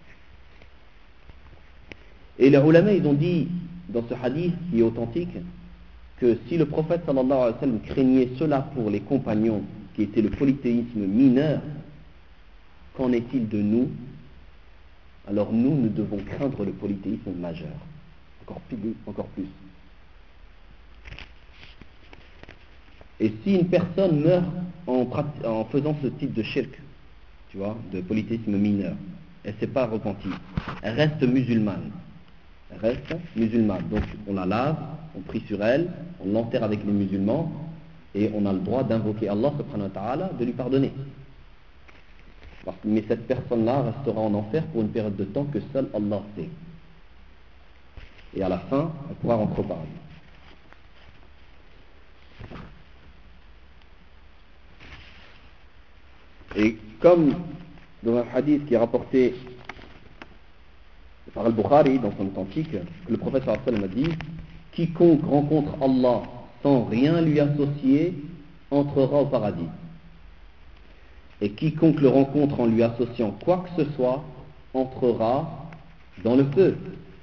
Et les ulama, ils ont dit, dans ce hadith qui est authentique, que si le prophète sallallahu alayhi wa sallam craignait cela pour les compagnons, qui était le polythéisme mineur, qu'en est-il de nous? Alors nous, nous devons craindre le polythéisme majeur, encore plus. Encore plus. Et si une personne meurt en, en faisant ce type de shirk, tu vois, de polythéisme mineur, elle ne s'est pas repentie, elle reste musulmane, elle reste musulmane, donc on la lave, on prie sur elle, on l'enterre avec les musulmans, et on a le droit d'invoquer Allah subhanahu wa ta'ala de lui pardonner. Parce que, mais cette personne-là restera en enfer pour une période de temps que seul Allah sait. Et à la fin, elle pourra rentrer au paradis. Et comme dans un hadith qui est rapporté par Al-Bukhari dans son authentique, que le prophète sallallahu alayhi wa sallam a dit: quiconque rencontre Allah sans rien lui associer entrera au paradis. Et quiconque le rencontre en lui associant quoi que ce soit entrera dans le feu.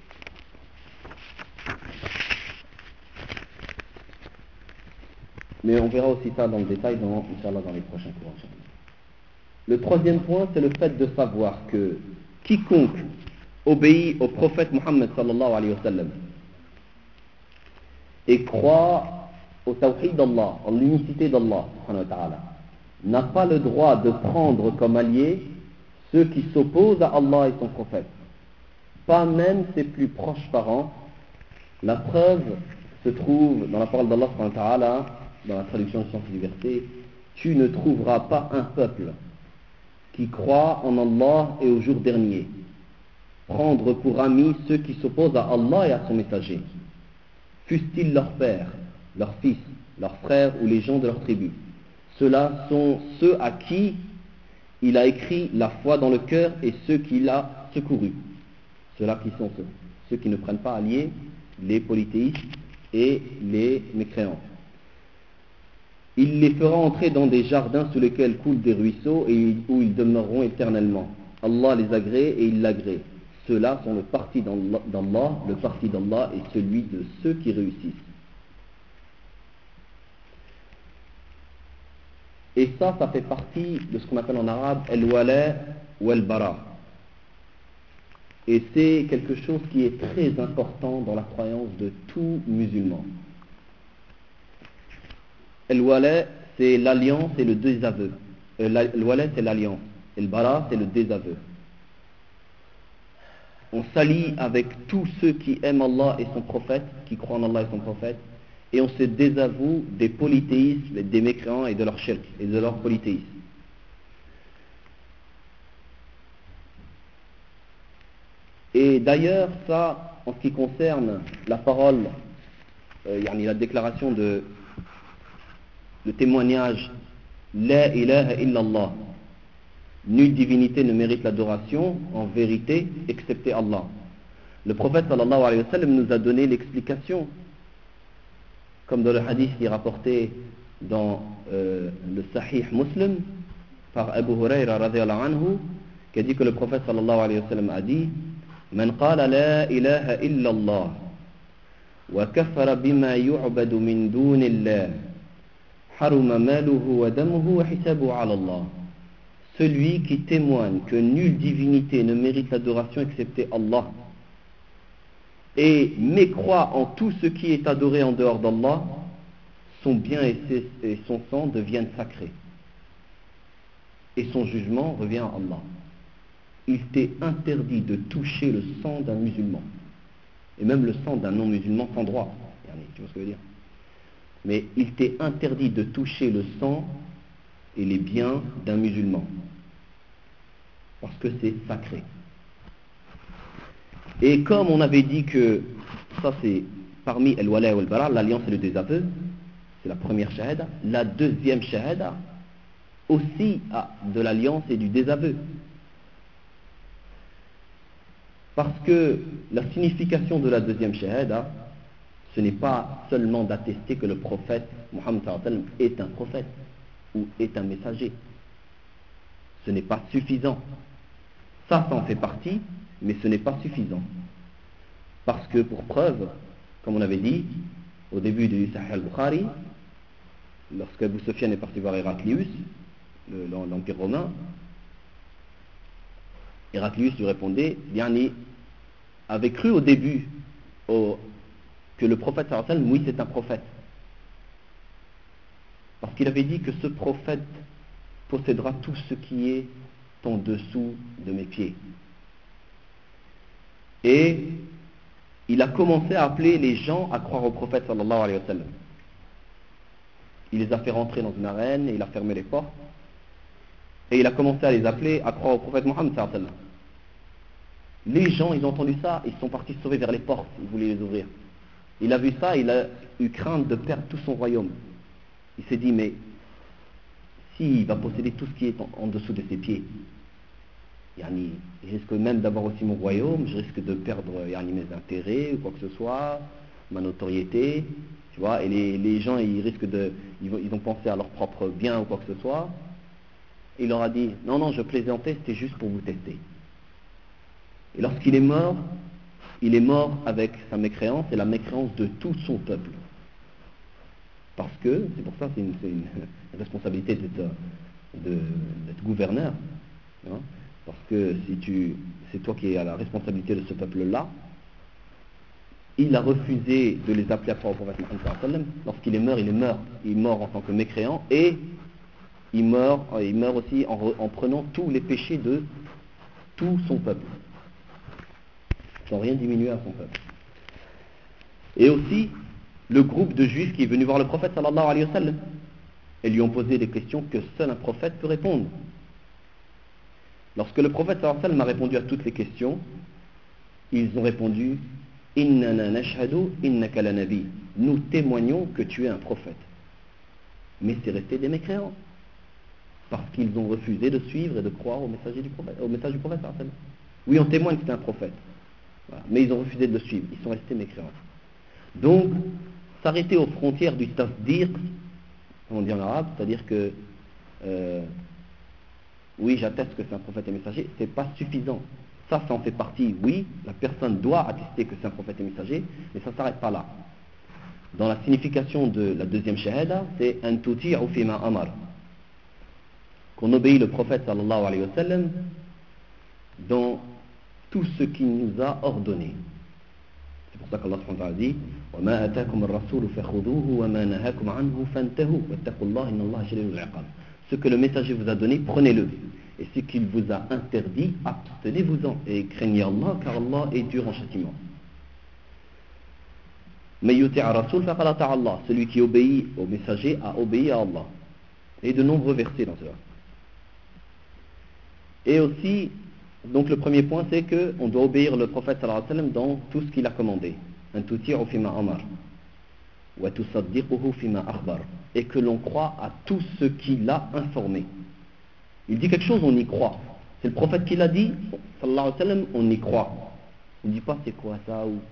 Mais on verra aussi ça dans le détail dans, Inch'Allah, dans les prochains cours. Le troisième point, c'est le fait de savoir que quiconque obéit au prophète Muhammad sallallahu alayhi wa sallam et croit au tawhid d'Allah, en l'unicité d'Allah subhanahu wa ta'ala, n'a pas le droit de prendre comme alliés ceux qui s'opposent à Allah et son prophète, pas même ses plus proches parents. La preuve se trouve dans la parole d'Allah subhanahu wa ta'ala, dans la traduction science du verset: tu ne trouveras pas un peuple qui croit en Allah et au jour dernier prendre pour amis ceux qui s'opposent à Allah et à son messager, fussent-ils leurs pères, leurs fils, leurs frères ou les gens de leur tribu. Ceux-là sont ceux à qui il a écrit la foi dans le cœur et ceux qu'il a secourus. Ceux-là qui sont ceux, ceux qui ne prennent pas alliés les polythéistes et les mécréants. Il les fera entrer dans des jardins sous lesquels coulent des ruisseaux et où ils demeureront éternellement. Allah les agrée et il l'agrée. Ceux-là sont le parti d'Allah, le parti d'Allah est celui de ceux qui réussissent. Et ça, ça fait partie de ce qu'on appelle en arabe al-wala ou al-bara. Et c'est quelque chose qui est très important dans la croyance de tout musulman. Al-wala, c'est l'alliance et le désaveu. Al-wala, c'est l'alliance. Et le bara, c'est le désaveu. On s'allie avec tous ceux qui aiment Allah et son prophète, qui croient en Allah et son prophète, et on se désavoue des polythéistes, des mécréants et de leur shirk, et de leur polythéisme. Et d'ailleurs, ça, en ce qui concerne la parole, euh, yani la déclaration de le témoignage La ilaha illallah, nulle divinité ne mérite l'adoration en vérité excepté Allah. Le prophète sallallahu alayhi wa sallam nous a donné l'explication, comme dans le hadith qui est rapporté dans euh, le Sahih Muslim par Abu Huraira radhiyallahu anhu, qui a dit que le prophète sallallahu alayhi wa sallam a dit: Man qala la ilaha illallah wa kafara bima yu'badu min dunillah haruma maluhu wa damuhu wa hisabuhu ala Allah. Celui qui témoigne que nulle divinité ne mérite l'adoration excepté Allah et mécroit en tout ce qui est adoré en dehors d'Allah, son bien et, ses, et son sang deviennent sacrés et son jugement revient à Allah. Il t'est interdit de toucher le sang d'un musulman et même le sang d'un non-musulman sans droit. Tu vois ce que je veux dire? Mais il t'est interdit de toucher le sang et les biens d'un musulman parce que c'est sacré. Et comme on avait dit que ça c'est parmi al-wala ou al-bara, l'alliance et le désaveu, c'est la première shahada. La deuxième shahada aussi a de l'alliance et du désaveu, parce que la signification de la deuxième shahada, ce n'est pas seulement d'attester que le prophète Muhammad sallallahu alayhi wa sallam est un prophète ou est un messager. Ce n'est pas suffisant. Ça, ça en fait partie, mais ce n'est pas suffisant. Parce que pour preuve, comme on avait dit au début du Sahih al-Bukhari, lorsque Abu Sufyan est parti voir Héraclius, l'Empire romain, Héraclius lui répondait: Yani avait cru au début au, que le prophète sallallahu alayhi wa sallam, oui, c'est un prophète. Parce qu'il avait dit que ce prophète possédera tout ce qui est en dessous de mes pieds. Et il a commencé à appeler les gens à croire au prophète sallallahu alayhi wa sallam. Il les a fait rentrer dans une arène et il a fermé les portes. Et il a commencé à les appeler à croire au prophète Mohammed sallallahu alayhi wa sallam. Les gens, ils ont entendu ça, ils sont partis se sauver vers les portes, ils voulaient les ouvrir. Il a vu ça, il a eu crainte de perdre tout son royaume. Il s'est dit, mais s'il va posséder tout ce qui est en, en dessous de ses pieds, Yani, je risque même d'avoir aussi mon royaume, je risque de perdre yani, mes intérêts ou quoi que ce soit, ma notoriété, tu vois, et les, les gens ils risquent de, ils, vont, ils ont pensé à leur propre bien ou quoi que ce soit. Il leur a dit, non, non, je plaisantais, c'était juste pour vous tester. Et lorsqu'il est mort, il est mort avec sa mécréance et la mécréance de tout son peuple. Parce que, c'est pour ça que c'est une, c'est une responsabilité d'être, de, d'être gouverneur. Hein, parce que si tu, c'est toi qui es à la responsabilité de ce peuple-là, il a refusé de les appeler après au prophète Mohammed. Lorsqu'il est mort, il est mort. Il est mort en tant que mécréant et il meurt, il meurt aussi en, en prenant tous les péchés de tout son peuple, sans rien diminuer à son peuple. Et aussi, le groupe de juifs qui est venu voir le prophète sallallahu alayhi wa sallam et lui ont posé des questions que seul un prophète peut répondre. Lorsque le prophète sallallahu alayhi wa sallam a répondu à toutes les questions, ils ont répondu Innana nashhadu innaka la nabi. Nous témoignons que tu es un prophète. Mais c'est resté des mécréants. Parce qu'ils ont refusé de suivre et de croire au message du prophète. Au message du prophète sallallahu alayhi wa sallam. Oui, on témoigne que c'est un prophète. Voilà. Mais ils ont refusé de le suivre. Ils sont restés mécréants. Donc, s'arrêter aux frontières du tasdiq, comme on dit en arabe, c'est-à-dire que euh, oui, j'atteste que c'est un prophète et messager, c'est pas suffisant. Ça, ça en fait partie, oui, la personne doit attester que c'est un prophète et messager, mais ça ne s'arrête pas là. Dans la signification de la deuxième shahada, c'est an tuti'u fima amar, qu'on obéit le prophète sallallahu alayhi wa sallam dans tout ce qu'il nous a ordonné. C'est pour ça qu'Allah subhanahu wa ta'ala dit وَمَا أَتَاكُمُ الرَّسُولُ فَخُذُوهُ وَمَا نَهَاكُمْ عَنْهُ فَانْتَهُوا وَاتَّقُوا اللَّهَ إِنَّ اللَّهَ شَدِيدُ الْعِقَابِ. Ce que le messager vous a donné, prenez-le. Et ce qu'il vous a interdit, abstenez-vous-en. Et craignez Allah, car Allah est dur en châtiment. مَن يُطِعِ الرَّسُولَ فَقَدْ أَطَاعَ اللَّهَ. Celui qui obéit au messager a obéi à Allah. Et de nombreux versets dans cela. Et aussi, donc le premier point, c'est qu'on doit obéir le prophète sallallahu alayhi wa sallam dans tout ce qu'il a commandé. أن تطيعوا فيما أمر وتصدقه فيما أخبر, et que l'on croit à tout ce qu'il a informé. Il dit quelque chose, on y croit. C'est le prophète qui l'a dit, sallallahu alayhi wa sallam, on y croit. On ne dit pas c'est quoi ça, ou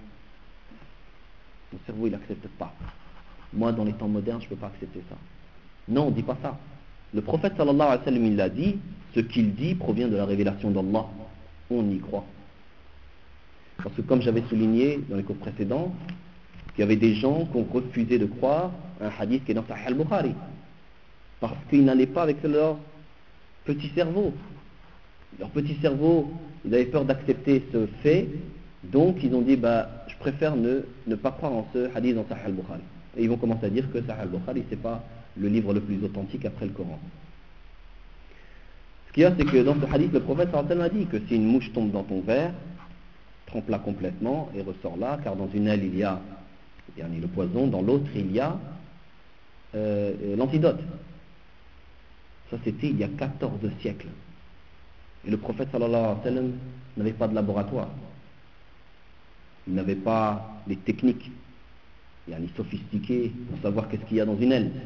mon cerveau il n'accepte pas. Moi dans les temps modernes je ne peux pas accepter ça. Non, on ne dit pas ça. Le prophète sallallahu alayhi wa sallam il l'a dit, ce qu'il dit provient de la révélation d'Allah. On y croit. Parce que comme j'avais souligné dans les cours précédents, qu'il y avait des gens qui ont refusé de croire un hadith qui est dans Sahih al-Bukhari. Parce qu'ils n'allaient pas avec leur petit cerveau. Leur petit cerveau, ils avaient peur d'accepter ce fait, donc ils ont dit, bah, je préfère ne, ne pas croire en ce hadith dans Sahih al-Bukhari. Et ils vont commencer à dire que Sahih al-Bukhari, c'est pas le livre le plus authentique après le Coran. Ce qu'il y a, c'est que dans ce hadith, le prophète sallallahu alayhi wa sallam a dit que si une mouche tombe dans ton verre, trempe-la complètement et ressort là, car dans une aile il y a le poison, dans l'autre il y a euh, l'antidote. Ça c'était il y a quatorze siècles. Et le prophète sallallahu alayhi wa sallam n'avait pas de laboratoire. Il n'avait pas les techniques yani, sophistiquées pour savoir qu'est-ce qu'il y a dans une aile.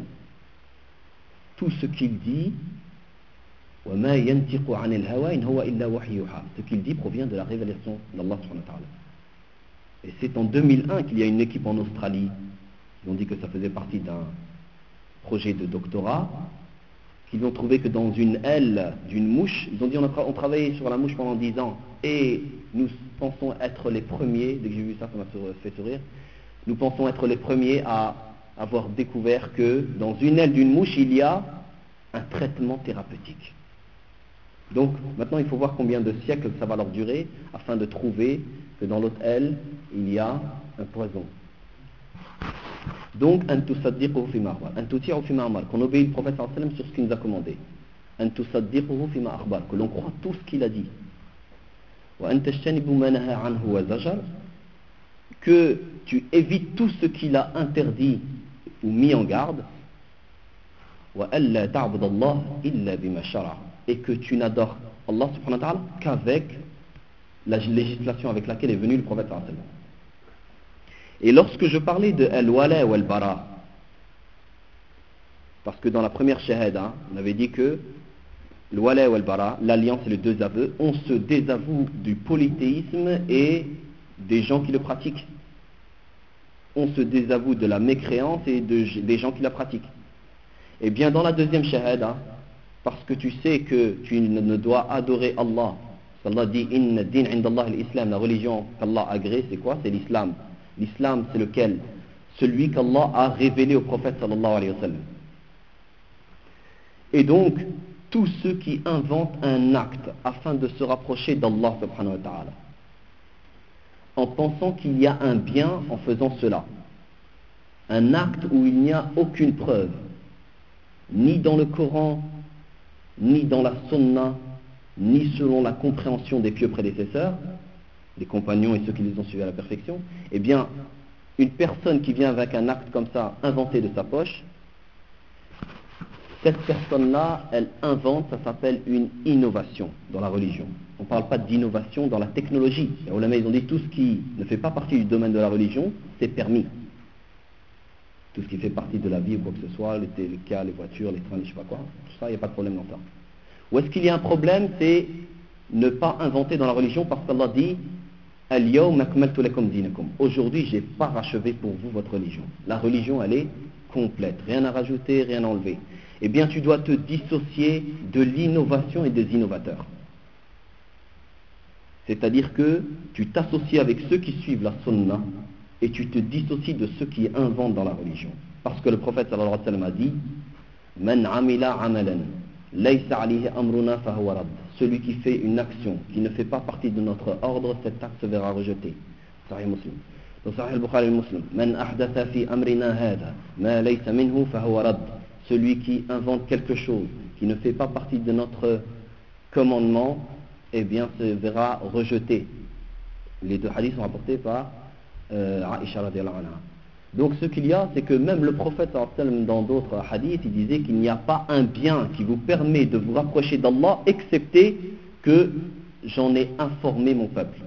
Tout ce qu'il dit, وَمَا يَنْتِقُ عَنِ الْهَوَى إِنْ هُوَ إِلَّا وَحْيٌ يُوحَى. Ce qu'il dit provient de la révélation d'Allah subhanahu wa ta'ala. Et c'est en deux mille un qu'il y a une équipe en Australie qui ont dit que ça faisait partie d'un projet de doctorat, qu'ils ont trouvé que dans une aile d'une mouche, ils ont dit on a tra- on travaillait sur la mouche pendant dix ans et nous pensons être les premiers, dès que j'ai vu ça ça m'a fait sourire, nous pensons être les premiers à avoir découvert que dans une aile d'une mouche il y a un traitement thérapeutique. Donc maintenant il faut voir combien de siècles ça va leur durer afin de trouver que dans l'autre aile il y a un poison. Donc an tusaddiquhu fima akhbar, an tuti'u fima amar, qu'on obéit le prophète sallallahu alayhi wa sallam sur ce qu'il nous a commandé. An tusaddiquhu fima akhbar, que l'on croit tout ce qu'il a dit. Wa an tajtanibu ma naha anhu wa zajar, que tu évites tout ce qu'il a interdit ou mis en garde. Wa alla ta'bud Allah illa bima shara, et que tu n'adores Allah subhanahu wa ta'ala qu'avec la législation avec laquelle est venu le prophète sallallahu alayhi wa sallam. Et lorsque je parlais de al-wala ou al-bara, parce que dans la première shahada, on avait dit que le wala wal bara, l'alliance et les deux aveux, on se désavoue du polythéisme et des gens qui le pratiquent. On se désavoue de la mécréance et de, des gens qui la pratiquent. Et bien dans la deuxième shahada, parce que tu sais que tu ne dois adorer Allah, Allah dit inna din indallah l'islam, la religion qu'Allah a agrée, c'est quoi? C'est l'islam. L'islam, c'est lequel? Celui qu'Allah a révélé au prophète sallallahu alayhi wa sallam. Et donc, tous ceux qui inventent un acte afin de se rapprocher d'Allah subhanahu wa ta'ala, en pensant qu'il y a un bien en faisant cela, un acte où il n'y a aucune preuve, ni dans le Coran, ni dans la Sunna, ni selon la compréhension des pieux prédécesseurs, les compagnons et ceux qui les ont suivis à la perfection, eh bien, une personne qui vient avec un acte comme ça, inventé de sa poche, cette personne-là, elle invente, ça s'appelle une innovation dans la religion. On ne parle pas d'innovation dans la technologie. Les ulama, ils ont dit tout ce qui ne fait pas partie du domaine de la religion, c'est permis. Tout ce qui fait partie de la vie ou quoi que ce soit, les télécars, les voitures, les trains, je ne sais pas quoi, tout ça, il n'y a pas de problème dans ça. Où est-ce qu'il y a un problème? C'est ne pas inventer dans la religion, parce qu'Allah dit Al-yawma akmaltu lakum dinakum. Aujourd'hui, je n'ai pas rachevé pour vous votre religion. La religion, elle est complète. Rien à rajouter, rien à enlever. Eh bien, tu dois te dissocier de l'innovation et des innovateurs. C'est-à-dire que tu t'associes avec ceux qui suivent la sunna et tu te dissocies de ceux qui inventent dans la religion. Parce que le prophète sallallahu alayhi wa sallam a dit Man amila amalan laysa alayhi amruna fahuwa radd. Celui qui fait une action qui ne fait pas partie de notre ordre, cet acte se verra rejeté. Sahih Muslim. Dans Sahih al-Bukhari al-Muslim, Man ahdatha fi amrina hadha ma laysa minhu fahuwa radd. Celui qui invente quelque chose qui ne fait pas partie de notre commandement, eh bien, se verra rejeté. Les deux hadiths sont rapportés par euh, Aisha radiyallahu anha. Donc ce qu'il y a, c'est que même le prophète dans d'autres hadiths, il disait qu'il n'y a pas un bien qui vous permet de vous rapprocher d'Allah, excepté que j'en ai informé mon peuple.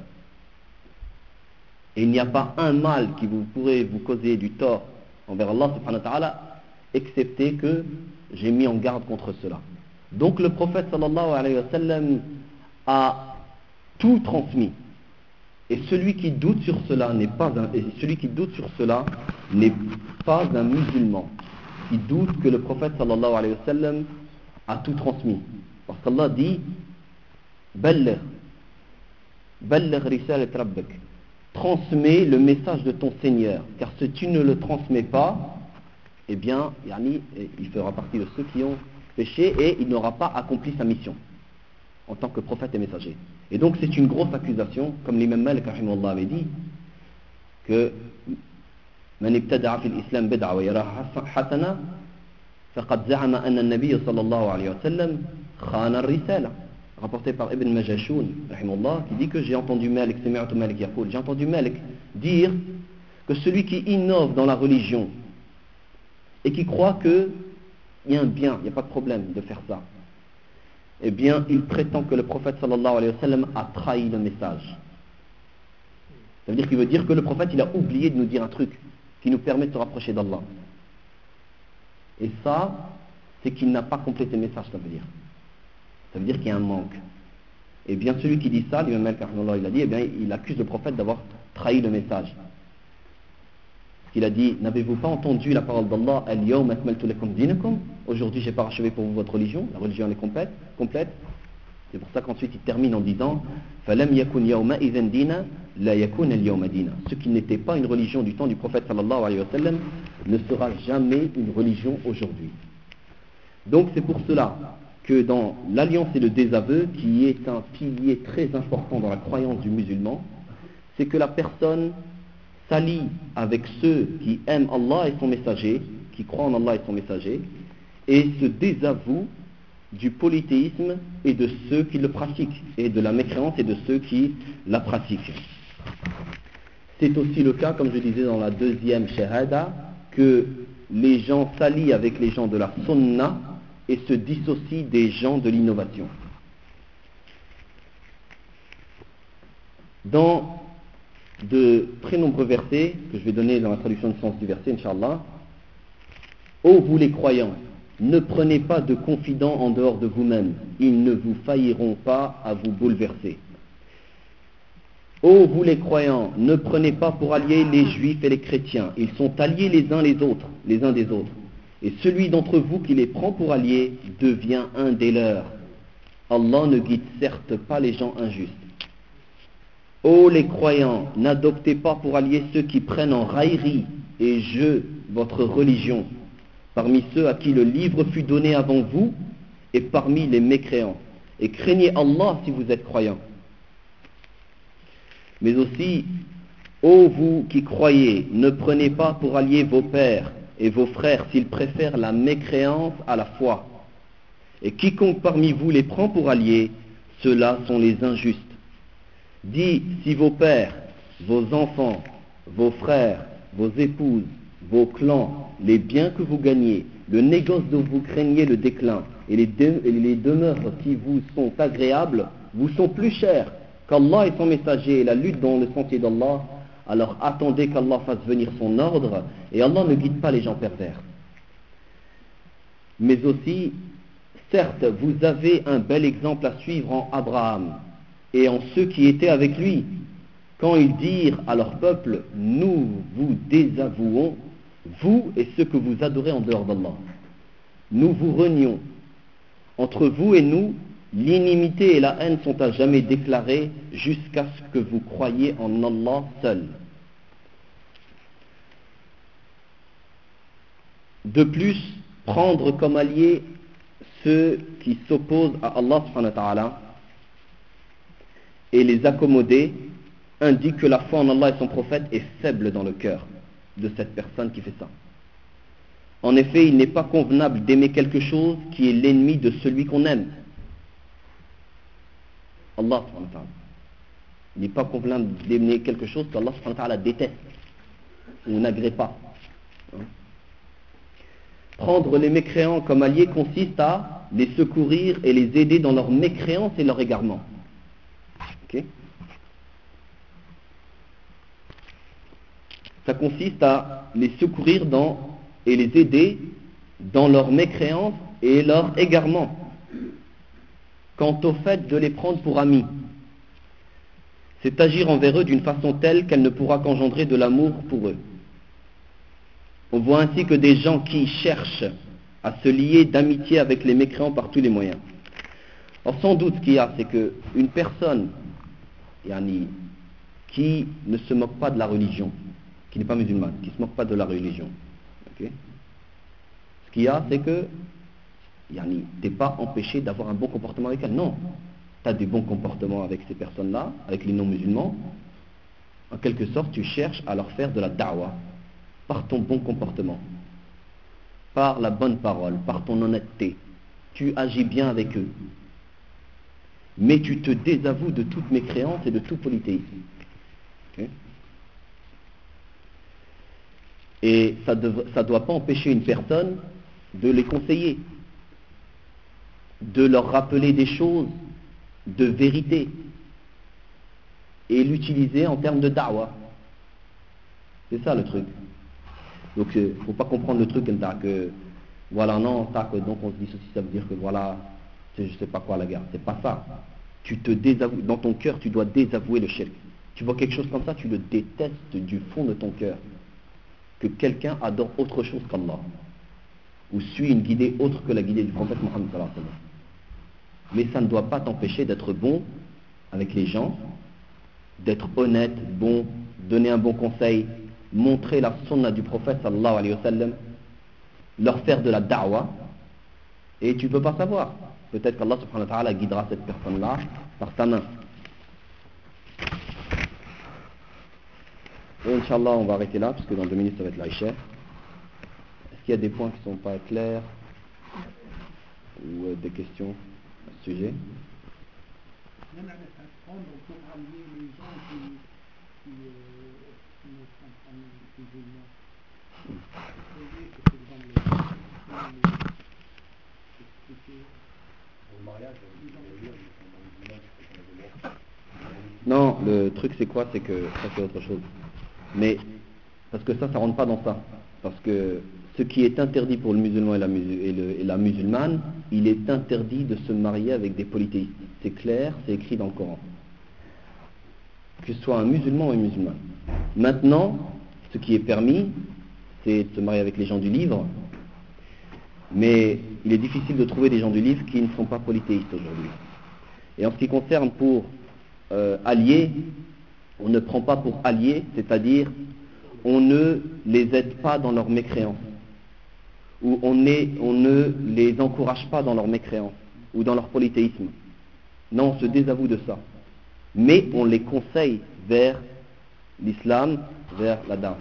Et il n'y a pas un mal qui vous pourrait vous causer du tort envers Allah subhanahu wa ta'ala, excepté que j'ai mis en garde contre cela. Donc le prophète sallallahu alayhi wa sallam a tout transmis. Et celui qui doute sur cela n'est pas un, et celui qui doute sur cela n'est pas un musulman. Il doute que le prophète sallallahu alayhi wa sallam a tout transmis. Parce qu'Allah dit Balligh Balligh risalat rabbik. Transmets le message de ton Seigneur. Car si tu ne le transmets pas, eh bien, yani, il fera partie de ceux qui ont péché et il n'aura pas accompli sa mission en tant que prophète et messager. Et donc c'est une grosse accusation, comme l'imam Malik rahimahullah avait dit, que Man ibtada'a fil islam bid'a wa yaraha hasana faqad za'ama anna an-nabiy sallallahu alayhi wa sallam khana ar-risala. Rapporté par Ibn Majashoun rahimahullah, qui dit que j'ai entendu Malik, sami'tu Malik yaqul, j'ai entendu Malik dire que celui qui innove dans la religion et qui croit qu'il y a un bien, il n'y a pas de problème de faire ça, eh bien, il prétend que le prophète sallallahu alayhi wa sallam a trahi le message. Ça veut dire qu'il veut dire que le prophète, il a oublié de nous dire un truc qui nous permet de se rapprocher d'Allah. Et ça, c'est qu'il n'a pas complété le message, ça veut dire. Ça veut dire qu'il y a un manque. Et bien, celui qui dit ça, l'imam Malik il a dit, eh bien, il accuse le prophète d'avoir trahi le message. Il a dit, n'avez-vous pas entendu la parole d'Allah Al-yawma akmaltu lakum dinakum? Aujourd'hui, j'ai parachevé pour vous votre religion. La religion elle est complète. complète. C'est pour ça qu'ensuite il termine en disant Falam yakun yawma idhan dina la yakun al-yawma dina. Ce qui n'était pas une religion du temps du prophète sallallahu alayhi wa sallam ne sera jamais une religion aujourd'hui. Donc c'est pour cela que dans l'alliance et le désaveu, qui est un pilier très important dans la croyance du musulman, c'est que la personne s'allie avec ceux qui aiment Allah et son messager, qui croient en Allah et son messager, et se désavoue du polythéisme et de ceux qui le pratiquent, et de la mécréance et de ceux qui la pratiquent. C'est aussi le cas, comme je disais dans la deuxième shahada, que les gens s'allient avec les gens de la sunna et se dissocient des gens de l'innovation. Dans de très nombreux versets que je vais donner dans la traduction du sens du verset, Inch'Allah. Ô vous les croyants, ne prenez pas de confidents en dehors de vous-même, ils ne vous failliront pas à vous bouleverser. Ô vous les croyants, ne prenez pas pour alliés les juifs et les chrétiens, ils sont alliés les uns les autres, les uns des autres. Et celui d'entre vous qui les prend pour alliés devient un des leurs. Allah ne guide certes pas les gens injustes. Ô les croyants, n'adoptez pas pour alliés ceux qui prennent en raillerie et jeu votre religion, parmi ceux à qui le livre fut donné avant vous et parmi les mécréants. Et craignez Allah si vous êtes croyants. Mais aussi, ô vous qui croyez, ne prenez pas pour alliés vos pères et vos frères s'ils préfèrent la mécréance à la foi. Et quiconque parmi vous les prend pour alliés, ceux-là sont les injustes. Dis, si vos pères, vos enfants, vos frères, vos épouses, vos clans, les biens que vous gagnez, le négoce dont vous craignez le déclin, et les, de, et les demeures qui vous sont agréables, vous sont plus chers qu'Allah et son messager et la lutte dans le sentier d'Allah, alors attendez qu'Allah fasse venir son ordre, et Allah ne guide pas les gens pervers. Mais aussi, certes, vous avez un bel exemple à suivre en Abraham et en ceux qui étaient avec lui, quand ils dirent à leur peuple, nous vous désavouons, vous et ceux que vous adorez en dehors d'Allah. Nous vous renions. Entre vous et nous, l'inimité et la haine sont à jamais déclarées jusqu'à ce que vous croyiez en Allah seul. De plus, prendre comme alliés ceux qui s'opposent à Allah subhanahu wa ta'ala et les accommoder indique que la foi en Allah et son prophète est faible dans le cœur de cette personne qui fait ça. En effet, il n'est pas convenable d'aimer quelque chose qui est l'ennemi de celui qu'on aime. Allah subhanahu wa ta'ala. Il n'est pas convenable d'aimer quelque chose qu'Allah subhanahu wa ta'ala déteste ou n'agrée pas. Hein? Prendre les mécréants comme alliés consiste à les secourir et les aider dans leur mécréance et leur égarement. Okay? Ça consiste à les secourir dans, et les aider dans leur mécréance et leur égarement. Quant au fait de les prendre pour amis, c'est agir envers eux d'une façon telle qu'elle ne pourra qu'engendrer de l'amour pour eux. On voit ainsi que des gens qui cherchent à se lier d'amitié avec les mécréants par tous les moyens. Or, sans doute, ce qu'il y a, c'est qu'une personne yani, qui ne se moque pas de la religion, qui n'est pas musulmane, qui ne se moque pas de la religion, okay? Ce qu'il y a, c'est que yani, tu n'es pas empêché d'avoir un bon comportement avec elle. Non, tu as des bons comportements avec ces personnes-là, avec les non-musulmans. En quelque sorte, tu cherches à leur faire de la da'wah par ton bon comportement, par la bonne parole, par ton honnêteté. Tu agis bien avec eux. Mais tu te désavoues de toute mécréance et de tout polythéisme. Okay? Et ça ne doit pas empêcher une personne de les conseiller, de leur rappeler des choses de vérité et l'utiliser en termes de da'wah. C'est ça le truc. Donc il ne faut pas comprendre le truc comme que voilà, non, tac, donc on se dit ceci, ça veut dire que voilà, je ne sais pas quoi la guerre. C'est pas ça. Tu te désavoues, dans ton cœur, tu dois désavouer le shirk. Tu vois quelque chose comme ça, tu le détestes du fond de ton cœur. Que quelqu'un adore autre chose qu'Allah, ou suit une guidée autre que la guidée du prophète Mohammed sallallahu alayhi wa sallam. Mais ça ne doit pas t'empêcher d'être bon avec les gens, d'être honnête, bon, donner un bon conseil, montrer la sunna du prophète sallallahu alayhi wa sallam, leur faire de la da'wah, et tu ne peux pas savoir. Peut-être qu'Allah subhanahu wa ta'ala guidera cette personne-là par sa main. Et Inch'Allah, on va arrêter là, parce que dans deux minutes, ça va être l'Aïcha. Est-ce qu'il y a des points qui ne sont pas clairs ou euh, des questions à ce sujet? Même avec apprendre pour allier les gens qui, qui, euh, qui ne sont pas musulmans. Vous voyez que c'est dans les expliquer. Au mariage, non, le truc c'est quoi? C'est que ça c'est autre chose. Mais, parce que ça, ça rentre pas dans ça. Parce que ce qui est interdit pour le musulman et la, musu- et le- et la musulmane, il est interdit de se marier avec des polythéistes. C'est clair, c'est écrit dans le Coran. Que ce soit un musulman ou une musulmane. Maintenant, ce qui est permis, c'est de se marier avec les gens du livre, mais il est difficile de trouver des gens du livre qui ne sont pas polythéistes aujourd'hui. Et en ce qui concerne pour euh, alliés, on ne prend pas pour alliés, c'est-à-dire on ne les aide pas dans leur mécréance, ou on, est, on ne les encourage pas dans leur mécréance, ou dans leur polythéisme. Non, on se désavoue de ça. Mais on les conseille vers l'islam, vers la da'wah.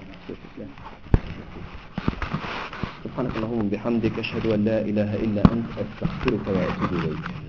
سبحانك اللهم وبحمدك أشهد أن لا إله إلا أنت أستغفرك وأتوب إليك